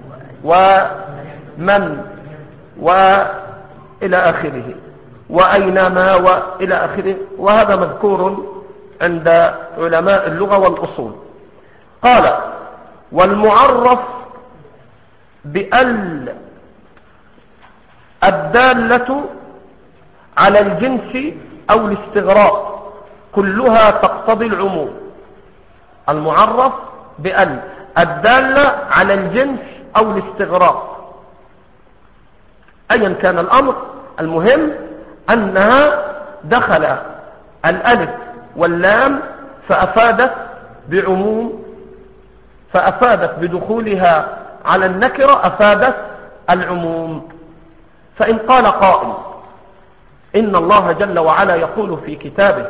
ومن وإلى آخره وأينما وإلى آخره، وهذا مذكور عند علماء اللغة والأصول. قال والمعرف بأل الدالة على الجنس أو الاستغراق كلها تقتضي العموم. المعرف بأل الدالة على الجنس أو الاستغراق، أيا كان الأمر، المهم أنها دخل الألف واللام فأفادت بعموم، فأفادت بدخولها على النكرة أفادت العموم. فإن قال قائل إن الله جل وعلا يقول في كتابه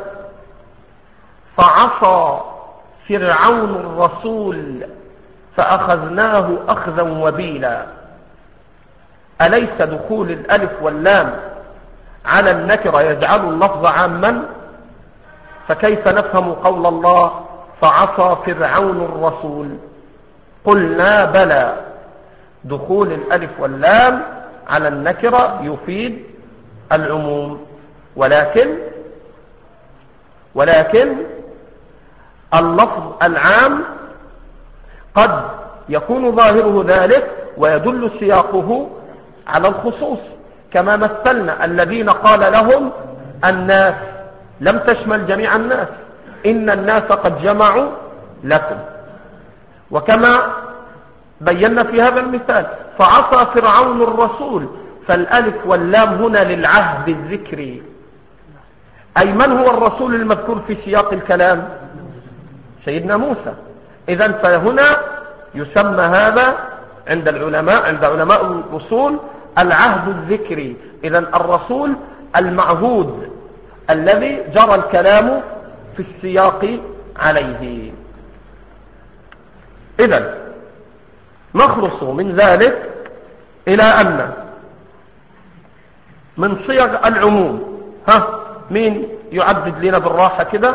فعصى فرعون الرسول فأخذناه أخذا وبيلا، أليس دخول الألف واللام على النكرة يجعل اللفظ عاما؟ فكيف نفهم قول الله فعصى فرعون الرسول؟ قلنا بلى، دخول الألف واللام على النكرة يفيد العموم، ولكن ولكن اللفظ العام قد يكون ظاهره ذلك ويدل سياقه على الخصوص، كما مثلنا الذين قال لهم الناس لم تشمل جميع الناس، إن الناس قد جمعوا لكم. وكما بينا في هذا المثال فعصى فرعون الرسول، فالألف واللام هنا للعهد الذكري، أي من هو الرسول المذكور في سياق الكلام؟ سيدنا موسى. إذن فهنا يسمى هذا عند العلماء عند علماء الأصول العهد الذكري. إذن الرسول المعهود الذي جرى الكلام في السياق عليه. إذن نخلص من ذلك إلى أن من صيغ العموم، ها مين يعدد لنا بالراحة كده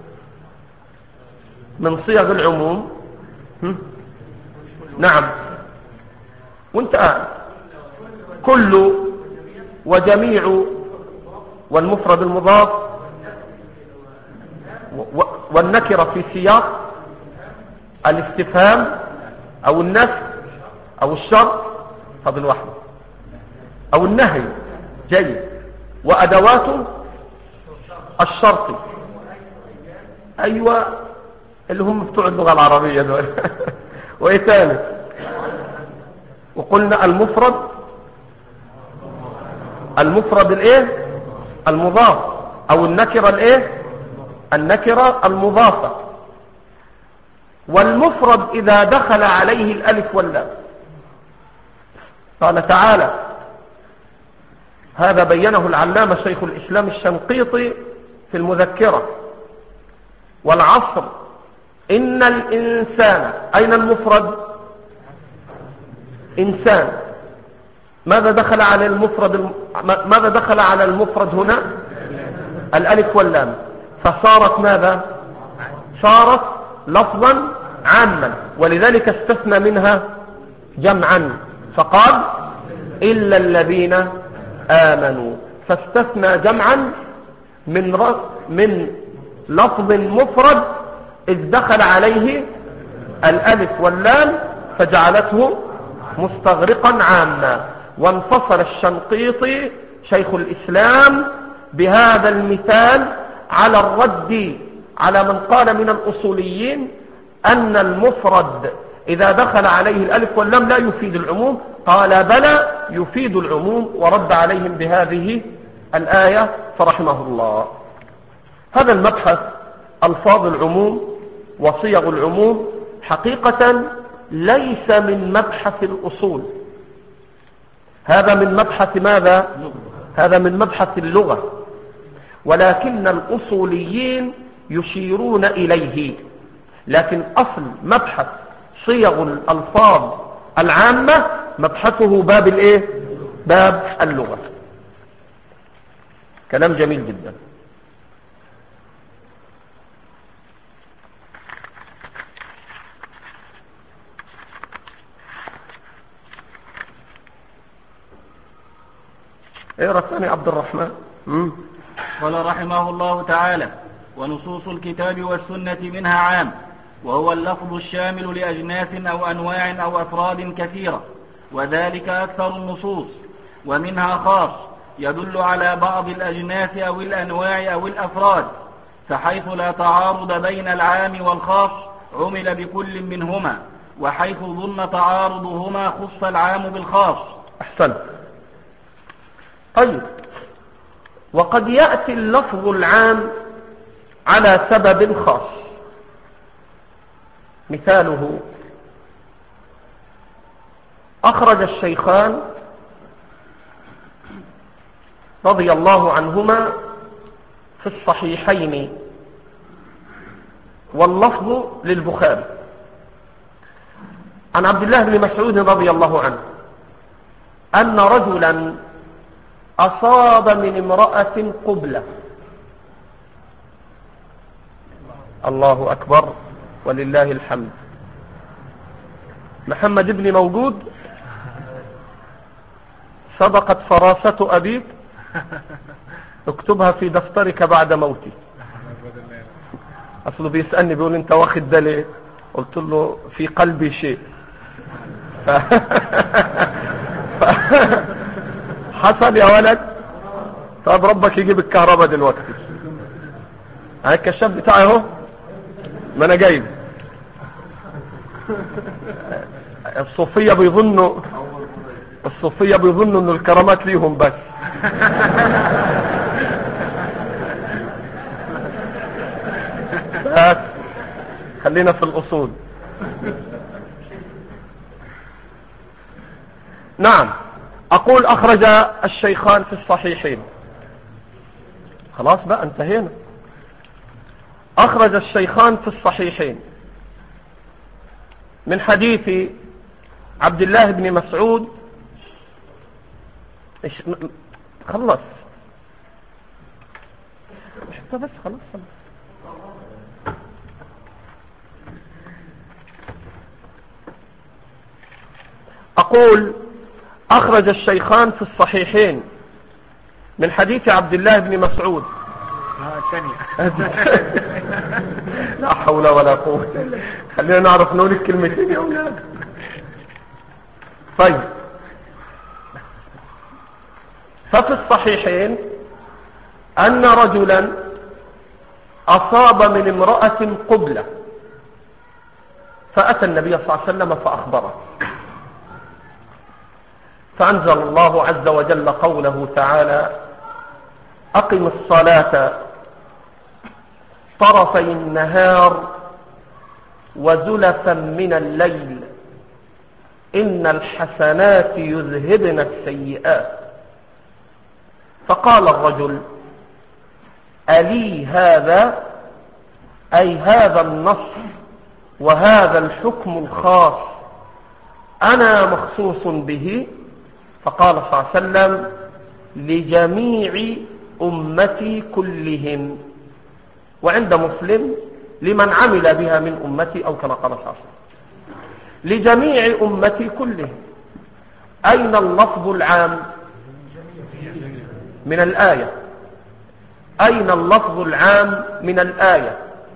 من صيغ العموم؟ هم؟ نعم وانت قاعد. كل وجميع والمفرد المضاف والنكرة في سياق الاستفهام أو النفي أو الشرط، فضل واحدة، أو النهي، جيد، وأدوات الشرط، أيوة اللي هم بتوع اللغة العربية دول وإيه ثاني؟ وقلنا المفرد المفرد الايه المضاف او النكرة الايه النكرة المضافة. والمفرد اذا دخل عليه الالف واللام، قال تعالى هذا بينه العلامة شيخ الاسلام الشنقيطي في المذكرة، والعصر ان الانسان، اين المفرد؟ انسان. ماذا دخل على المفرد ماذا دخل على المفرد هنا؟ الالف واللام، فصارت ماذا؟ صارت لفظا عاما، ولذلك استثنى منها جمعا فقال إلا الذين آمنوا، فاستثنى جمعا من من لفظ مفرد إذ دخل عليه الألف واللام فجعلته مستغرقا عاما. وانفصل الشنقيطي شيخ الإسلام بهذا المثال على الرد على من قال من الأصوليين أن المفرد إذا دخل عليه الألف واللام لا يفيد العموم. قال بلى يفيد العموم، ورد عليهم بهذه الآية فرحمه الله. هذا المبحث ألفاظ العموم وصيغ العموم حقيقة ليس من مبحث الأصول، هذا من مبحث ماذا؟ هذا من مبحث اللغة، ولكن الأصوليين يشيرون إليه. لكن أصل مبحث صيغ الألفاظ العامة مبحثه باب الايه؟ باب اللغة. كلام جميل جدا. اقرأ الثاني عبد الرحمن. مم. قال رحمه الله تعالى: ونصوص الكتاب والسنة منها عام، وهو اللفظ الشامل لأجناس أو أنواع أو أفراد كثيرة، وذلك أكثر النصوص. ومنها خاص يدل على بعض الأجناس أو الأنواع أو الأفراد، فحيث لا تعارض بين العام والخاص عمل بكل منهما، وحيث ظن تعارضهما خص العام بالخاص. أحسن. طيب، وقد يأتي اللفظ العام على سبب خاص. مثاله: أخرج الشيخان رضي الله عنهما في الصحيحين، واللفظ للبخاري، عن عبد الله بن مسعود رضي الله عنه أن رجلا أصاب من امرأة قبلة. الله أكبر ولله الحمد. محمد ابن موجود؟ سبقت فراسة أبيك، اكتبها في دفترك بعد موتي. أصله بيسألني بيقول انت واخد ده ليه؟ قلت له في قلبي شيء. ف... ف... حصل يا ولد. طب ربك يجيب الكهرباء دلوقتي. هاي الكشاف بتاعي اهو، ما انا جايب. الصوفية بيظنوا الصوفية بيظنوا ان الكرامات ليهم بس. بس خلينا في الاصول. نعم، اقول اخرج الشيخان في الصحيحين. خلاص بقى انتهينا. اخرج الشيخان في الصحيحين من حديث عبد الله بن مسعود. خلص بس خلاص خلص. اقول اخرج الشيخان في الصحيحين من حديث عبد الله بن مسعود. لا حول ولا قوة. خلينا نعرف نقول الكلمتين يا اولاد. طيب، ففي الصحيحين ان رجلا اصاب من امرأة قبلة، فاتى النبي صلى الله عليه وسلم فاخبره، فانزل الله عز وجل قوله تعالى: اقم الصلاة طرفي النهار وزلفا من الليل إن الحسنات يذهبن السيئات. فقال الرجل: ألي هذا؟ أي هذا النص وهذا الحكم الخاص أنا مخصوص به؟ فقال صلى الله عليه وسلم: لجميع أمتي كلهم. وعند مسلم: لمن عمل بها من أمتي، أو كما قال صلى الله عليه وسلم. لجميع أمتي كلهم. أين اللفظ العام من الآية؟ أين اللفظ العام من الآية؟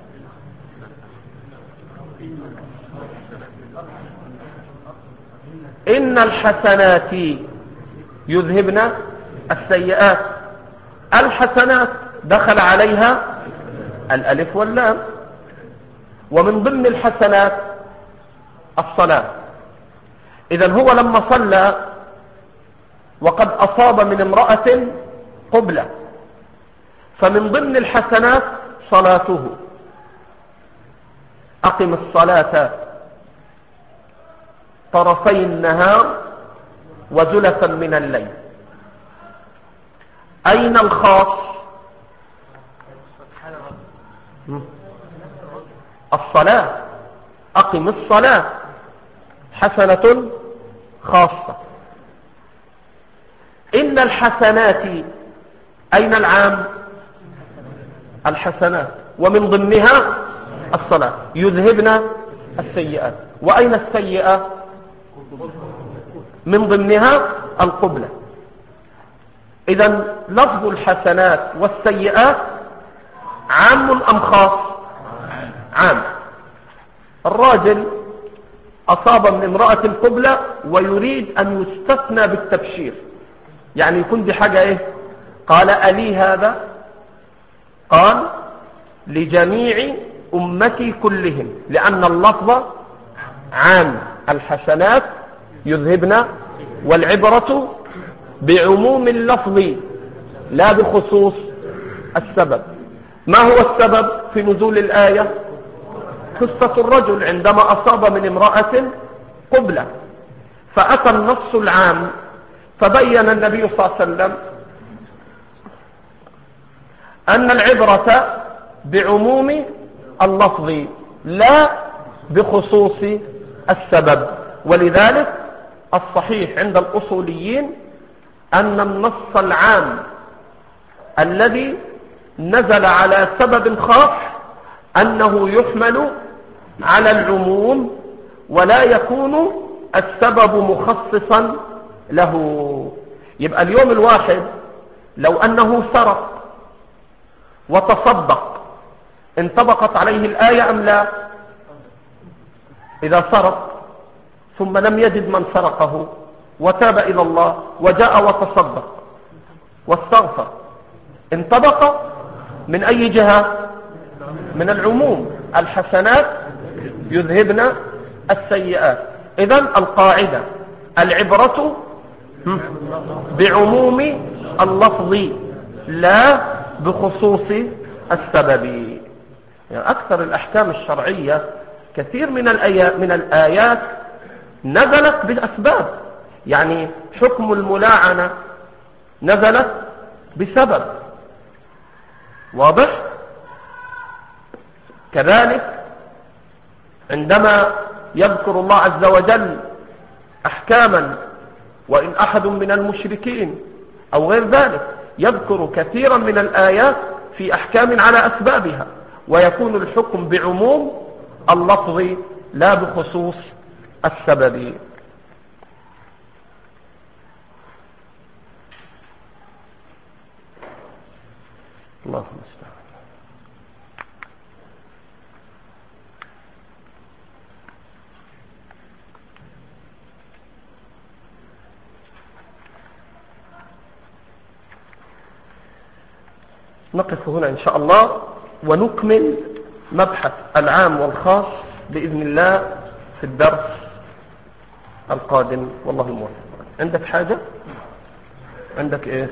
إن الحسنات يذهبن السيئات. الحسنات دخل عليها الألف واللام، ومن ضمن الحسنات الصلاة. إذن هو لما صلى وقد أصاب من امرأة قبلة، فمن ضمن الحسنات صلاته. أقم الصلاة طرفي النهار وزلفا من الليل. أين الخاص؟ الصلاة. أقم الصلاة حسنة خاصة. إن الحسنات، أين العام؟ الحسنات، ومن ضمنها الصلاة. يذهبن السيئات. وأين السيئة؟ من ضمنها القبلة. إذن لفظ الحسنات والسيئات عام أم خاص؟ عام. الراجل أصاب من امرأة القبلة ويريد أن يستثنى بالتبشير، يعني يكون دي حاجة إيه؟ قال ألي هذا؟ قال لجميع أمتي كلهم، لأن اللفظ عام. الحسنات يذهبن، والعبرة بعموم اللفظ لا بخصوص السبب. ما هو السبب في نزول الآية؟ قصة الرجل عندما أصاب من امرأة قبلة، فأتى النص العام فبين النبي صلى الله عليه وسلم أن العبرة بعموم اللفظ لا بخصوص السبب. ولذلك الصحيح عند الأصوليين أن النص العام الذي نزل على سبب خاص أنه يحمل على العموم، ولا يكون السبب مخصصا له. يبقى اليوم الواحد لو أنه سرق وتصدق انطبقت عليه الآية أم لا؟ إذا سرق ثم لم يجد من سرقه وتاب إلى الله وجاء وتصدق واستغفر، انطبق من أي جهة؟ من العموم. الحسنات يذهبن السيئات. إذن القاعدة العبرة بعموم اللفظ لا بخصوص السبب. يعني أكثر الأحكام الشرعية كثير من الآيات, من الآيات نزلت بأسباب. يعني حكم الملاعنة نزلت بسبب واضح. كذلك عندما يذكر الله عز وجل أحكاما، وإن أحد من المشركين أو غير ذلك، يذكر كثيرا من الآيات في أحكام على أسبابها، ويكون الحكم بعموم اللفظ لا بخصوص السبب. اللهم استعان. نقف هنا إن شاء الله ونكمل مبحث العام والخاص بإذن الله في الدرس القادم، والله الموفق. عندك حاجة؟ عندك ايه؟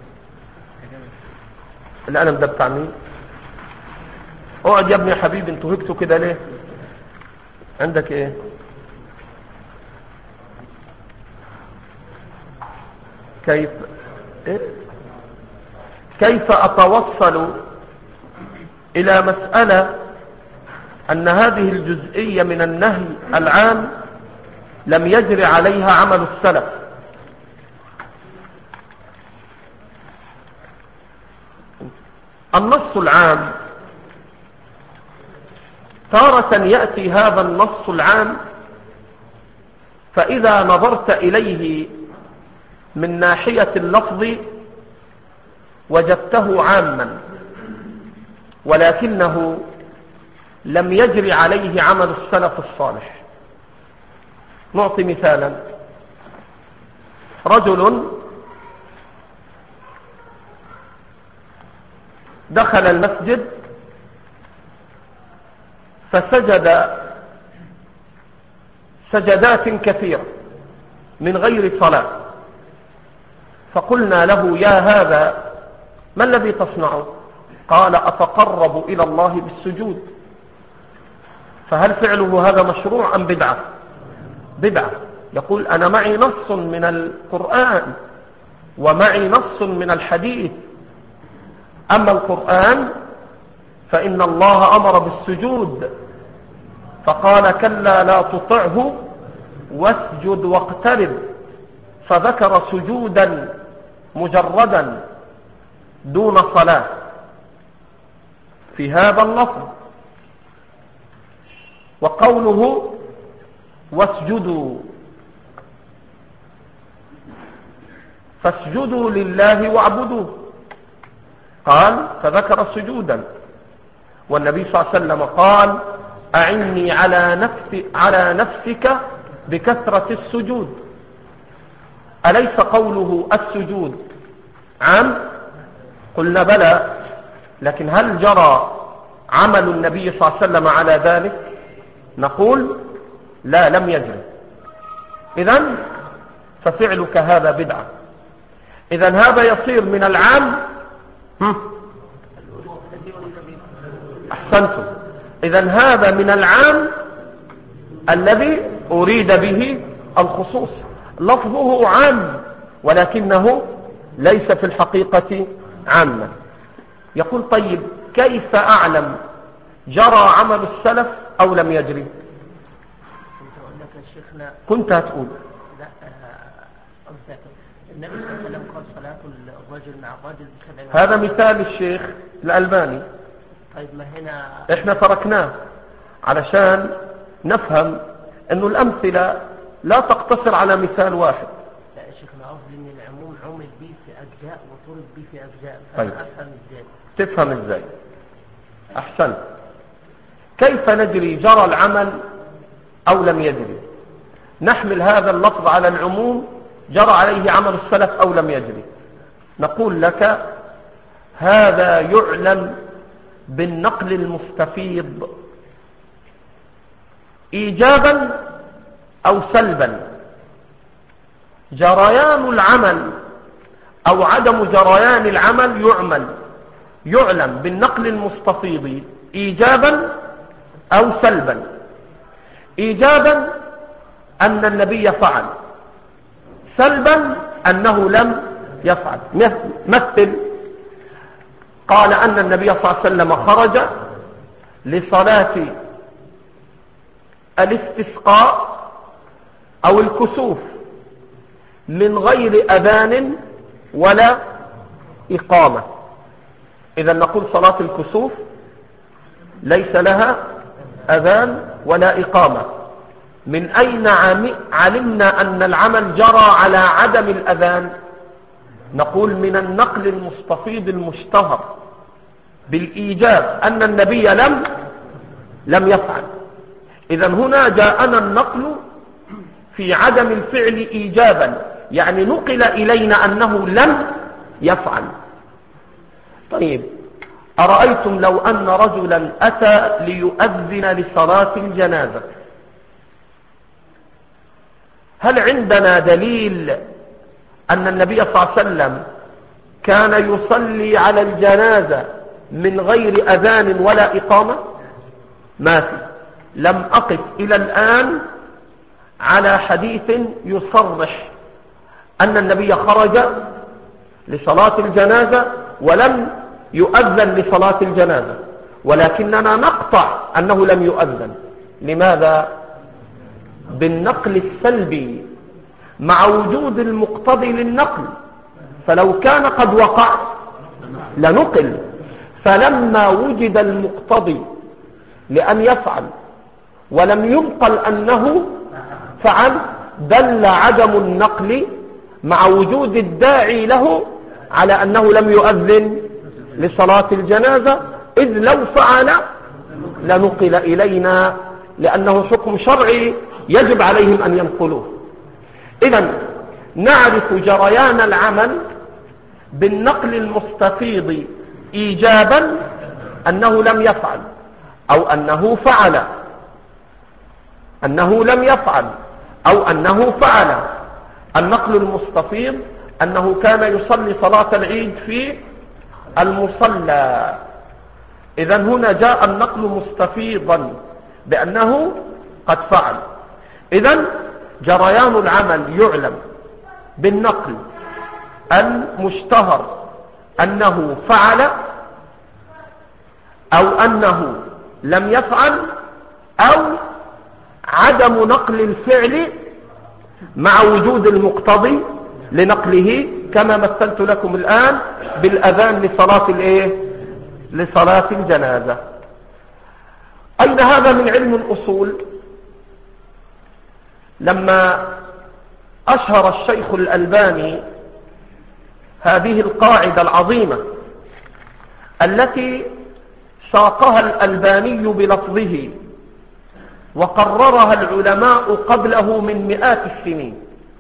القلم ده بتاع مين؟ اقعد يا ابني يا حبيبي، انتوا هكتوا كده ليه؟ عندك ايه؟ كيف إيه؟ كيف أتوصل إلى مسألة أن هذه الجزئية من النهي العام لم يجري عليها عمل السلف؟ النص العام تارة يأتي هذا النص العام فإذا نظرت إليه من ناحية اللفظ وجدته عاما، ولكنه لم يجري عليه عمل السلف الصالح. نعطي مثالا: رجل دخل المسجد فسجد سجدات كثيرة من غير صلاة، فقلنا له: يا هذا ما الذي تصنعه؟ قال: أتقرب إلى الله بالسجود. فهل فعله هذا مشروع أم بدعة؟ بدعة. يقول: أنا معي نص من القرآن ومعي نص من الحديث، أما القرآن فإن الله أمر بالسجود فقال: كلا لا تطعه واسجد واقترب، فذكر سجودا مجردا دون صلاة في هذا اللفظ. وقوله واسجدوا، فاسجدوا لله واعبدوه، قال فذكر سجودا. والنبي صلى الله عليه وسلم قال: أعني على نفسي على نفسك بكثرة السجود. أليس قوله السجود عام؟ قلنا بلى، لكن هل جرى عمل النبي صلى الله عليه وسلم على ذلك؟ نقول لا، لم يجري. إذن ففعلك هذا بدعة. إذن هذا يصير من العام. أحسنتم. إذن هذا من العام الذي أريد به الخصوص، لفظه عام ولكنه ليس في الحقيقة عاما. يقول: طيب كيف أعلم جرى عمل السلف أو لم يجري؟ كنت هتقول لا أه النبي صلى الله عليه وسلم قال: صلاة الرجل مع الرجل بسبع. هذا مثال الشيخ الألباني. طيب ما هنا احنا تركناه علشان نفهم انه الامثلة لا تقتصر على مثال واحد. لا يا شيخ، انا قصدي ان العموم عمل به في اجزاء وطرد به في اجزاء. طيب افهم ازاي؟ تفهم ازاي؟ احسنت. كيف ندري جرى العمل او لم يجري؟ نحمل هذا اللفظ على العموم، جرى عليه عمل السلف او لم يجري. نقول لك: هذا يعلم بالنقل المستفيض إيجابا أو سلبا. جريان العمل أو عدم جريان العمل يعمل يعلم بالنقل المستفيض إيجابا أو سلبا. إيجابا أن النبي فعل، سلبا أنه لم يفعل. مثل: قال أن النبي صلى الله عليه وسلم خرج لصلاة الاستسقاء أو الكسوف من غير أذان ولا إقامة. إذا نقول صلاة الكسوف ليس لها أذان ولا إقامة. من أين علمنا أن العمل جرى على عدم الأذان؟ نقول من النقل المستفيض المشتهر بالإيجاب أن النبي لم لم يفعل. إذن هنا جاءنا النقل في عدم الفعل إيجابا، يعني نقل إلينا أنه لم يفعل. طيب، أرأيتم لو أن رجلا أتى ليؤذن لصلاة الجنازة، هل عندنا دليل أن النبي صلى الله عليه وسلم كان يصلي على الجنازة من غير أذان ولا إقامة؟ ما في. لم أقف إلى الآن على حديث يصرح أن النبي خرج لصلاة الجنازة ولم يؤذن لصلاة الجنازة، ولكننا نقطع أنه لم يؤذن. لماذا؟ بالنقل السلبي مع وجود المقتضي للنقل، فلو كان قد وقع لنقل. فلما وجد المقتضي لأن يفعل ولم ينقل أنه فعل، دل عدم النقل مع وجود الداعي له على أنه لم يؤذن لصلاة الجنازة، إذ لو فعل لنقل إلينا، لأنه حكم شرعي يجب عليهم أن ينقلوه. إذن نعرف جريان العمل بالنقل المستفيض إيجابا أنه لم يفعل أو أنه فعل، أنه لم يفعل أو أنه فعل. النقل المستفيض أنه كان يصلي صلاة العيد في المصلى، إذن هنا جاء النقل مستفيضا بأنه قد فعل. إذن جريان العمل يعلم بالنقل المشتهر أنه فعل أو أنه لم يفعل، أو عدم نقل الفعل مع وجود المقتضي لنقله، كما مثلت لكم الآن بالأذان لصلاة الايه لصلاة الجنازة. أين هذا من علم الأصول؟ لما أشهر الشيخ الألباني هذه القاعدة العظيمة التي ساقها الألباني بلفظه وقررها العلماء قبله من مئات السنين: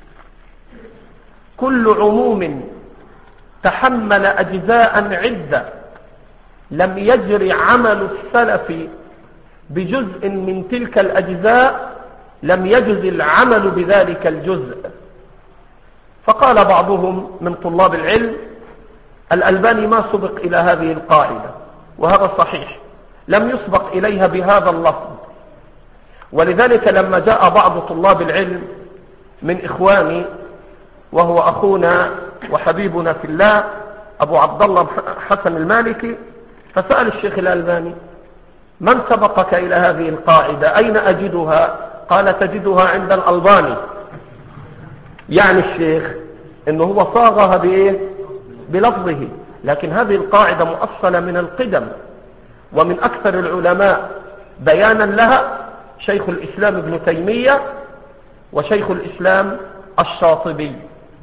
كل عموم تحمل أجزاء عدة لم يجري عمل السلف بجزء من تلك الأجزاء لم يجز العمل بذلك الجزء. فقال بعضهم من طلاب العلم: الألباني ما سبق إلى هذه القاعدة، وهذا صحيح، لم يسبق إليها بهذا اللفظ. ولذلك لما جاء بعض طلاب العلم من إخواني وهو أخونا وحبيبنا في الله أبو عبد الله حسن المالكي، فسأل الشيخ الألباني: من سبقك إلى هذه القاعدة؟ أين أجدها؟ قال: تجدها عند الألباني. يعني الشيخ إنه هو صاغها بإيه؟ بلفظه، لكن هذه القاعدة مؤصلة من القدم، ومن أكثر العلماء بيانا لها شيخ الإسلام ابن تيمية وشيخ الإسلام الشاطبي.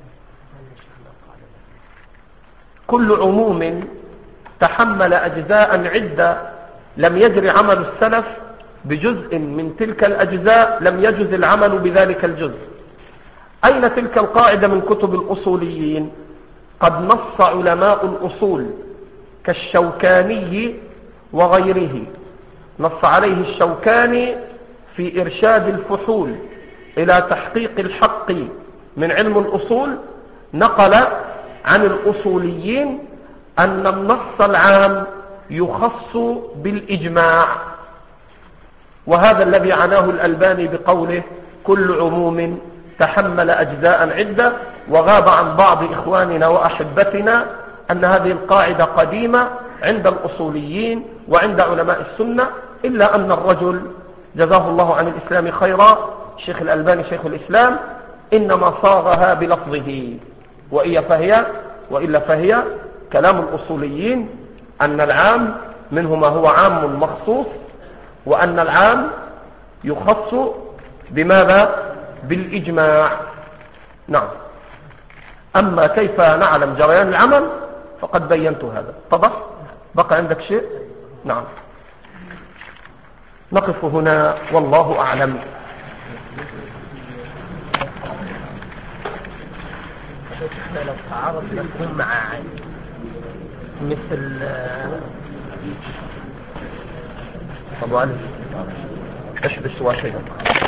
كل عموم تحمل أجزاء عدة لم يجري عمل السلف بجزء من تلك الأجزاء لم يجز العمل بذلك الجزء. أين تلك القاعدة من كتب الأصوليين؟ قد نص علماء الأصول كالشوكاني وغيره، نص عليه الشوكاني في إرشاد الفحول إلى تحقيق الحق من علم الأصول، نقل عن الأصوليين أن النص العام يخص بالإجماع، وهذا الذي عناه الألباني بقوله: كل عموم تحمل أجزاء عدة. وغاب عن بعض إخواننا وأحبتنا أن هذه القاعدة قديمة عند الأصوليين وعند علماء السنة، إلا أن الرجل جزاه الله عن الإسلام خيرا الشيخ الألباني شيخ الإسلام إنما صاغها بلفظه، وإلا فهي, وإلا فهي كلام الأصوليين أن العام منه ما هو عام مخصوص، وأن العام يخص بماذا؟ بالإجماع. نعم. أما كيف نعلم جريان العمل فقد بينت هذا. اتضح؟ بقى عندك شيء؟ نعم. نقف هنا والله أعلم. لو تعارض مفهوم مع مثل طبعا اشبس واحدا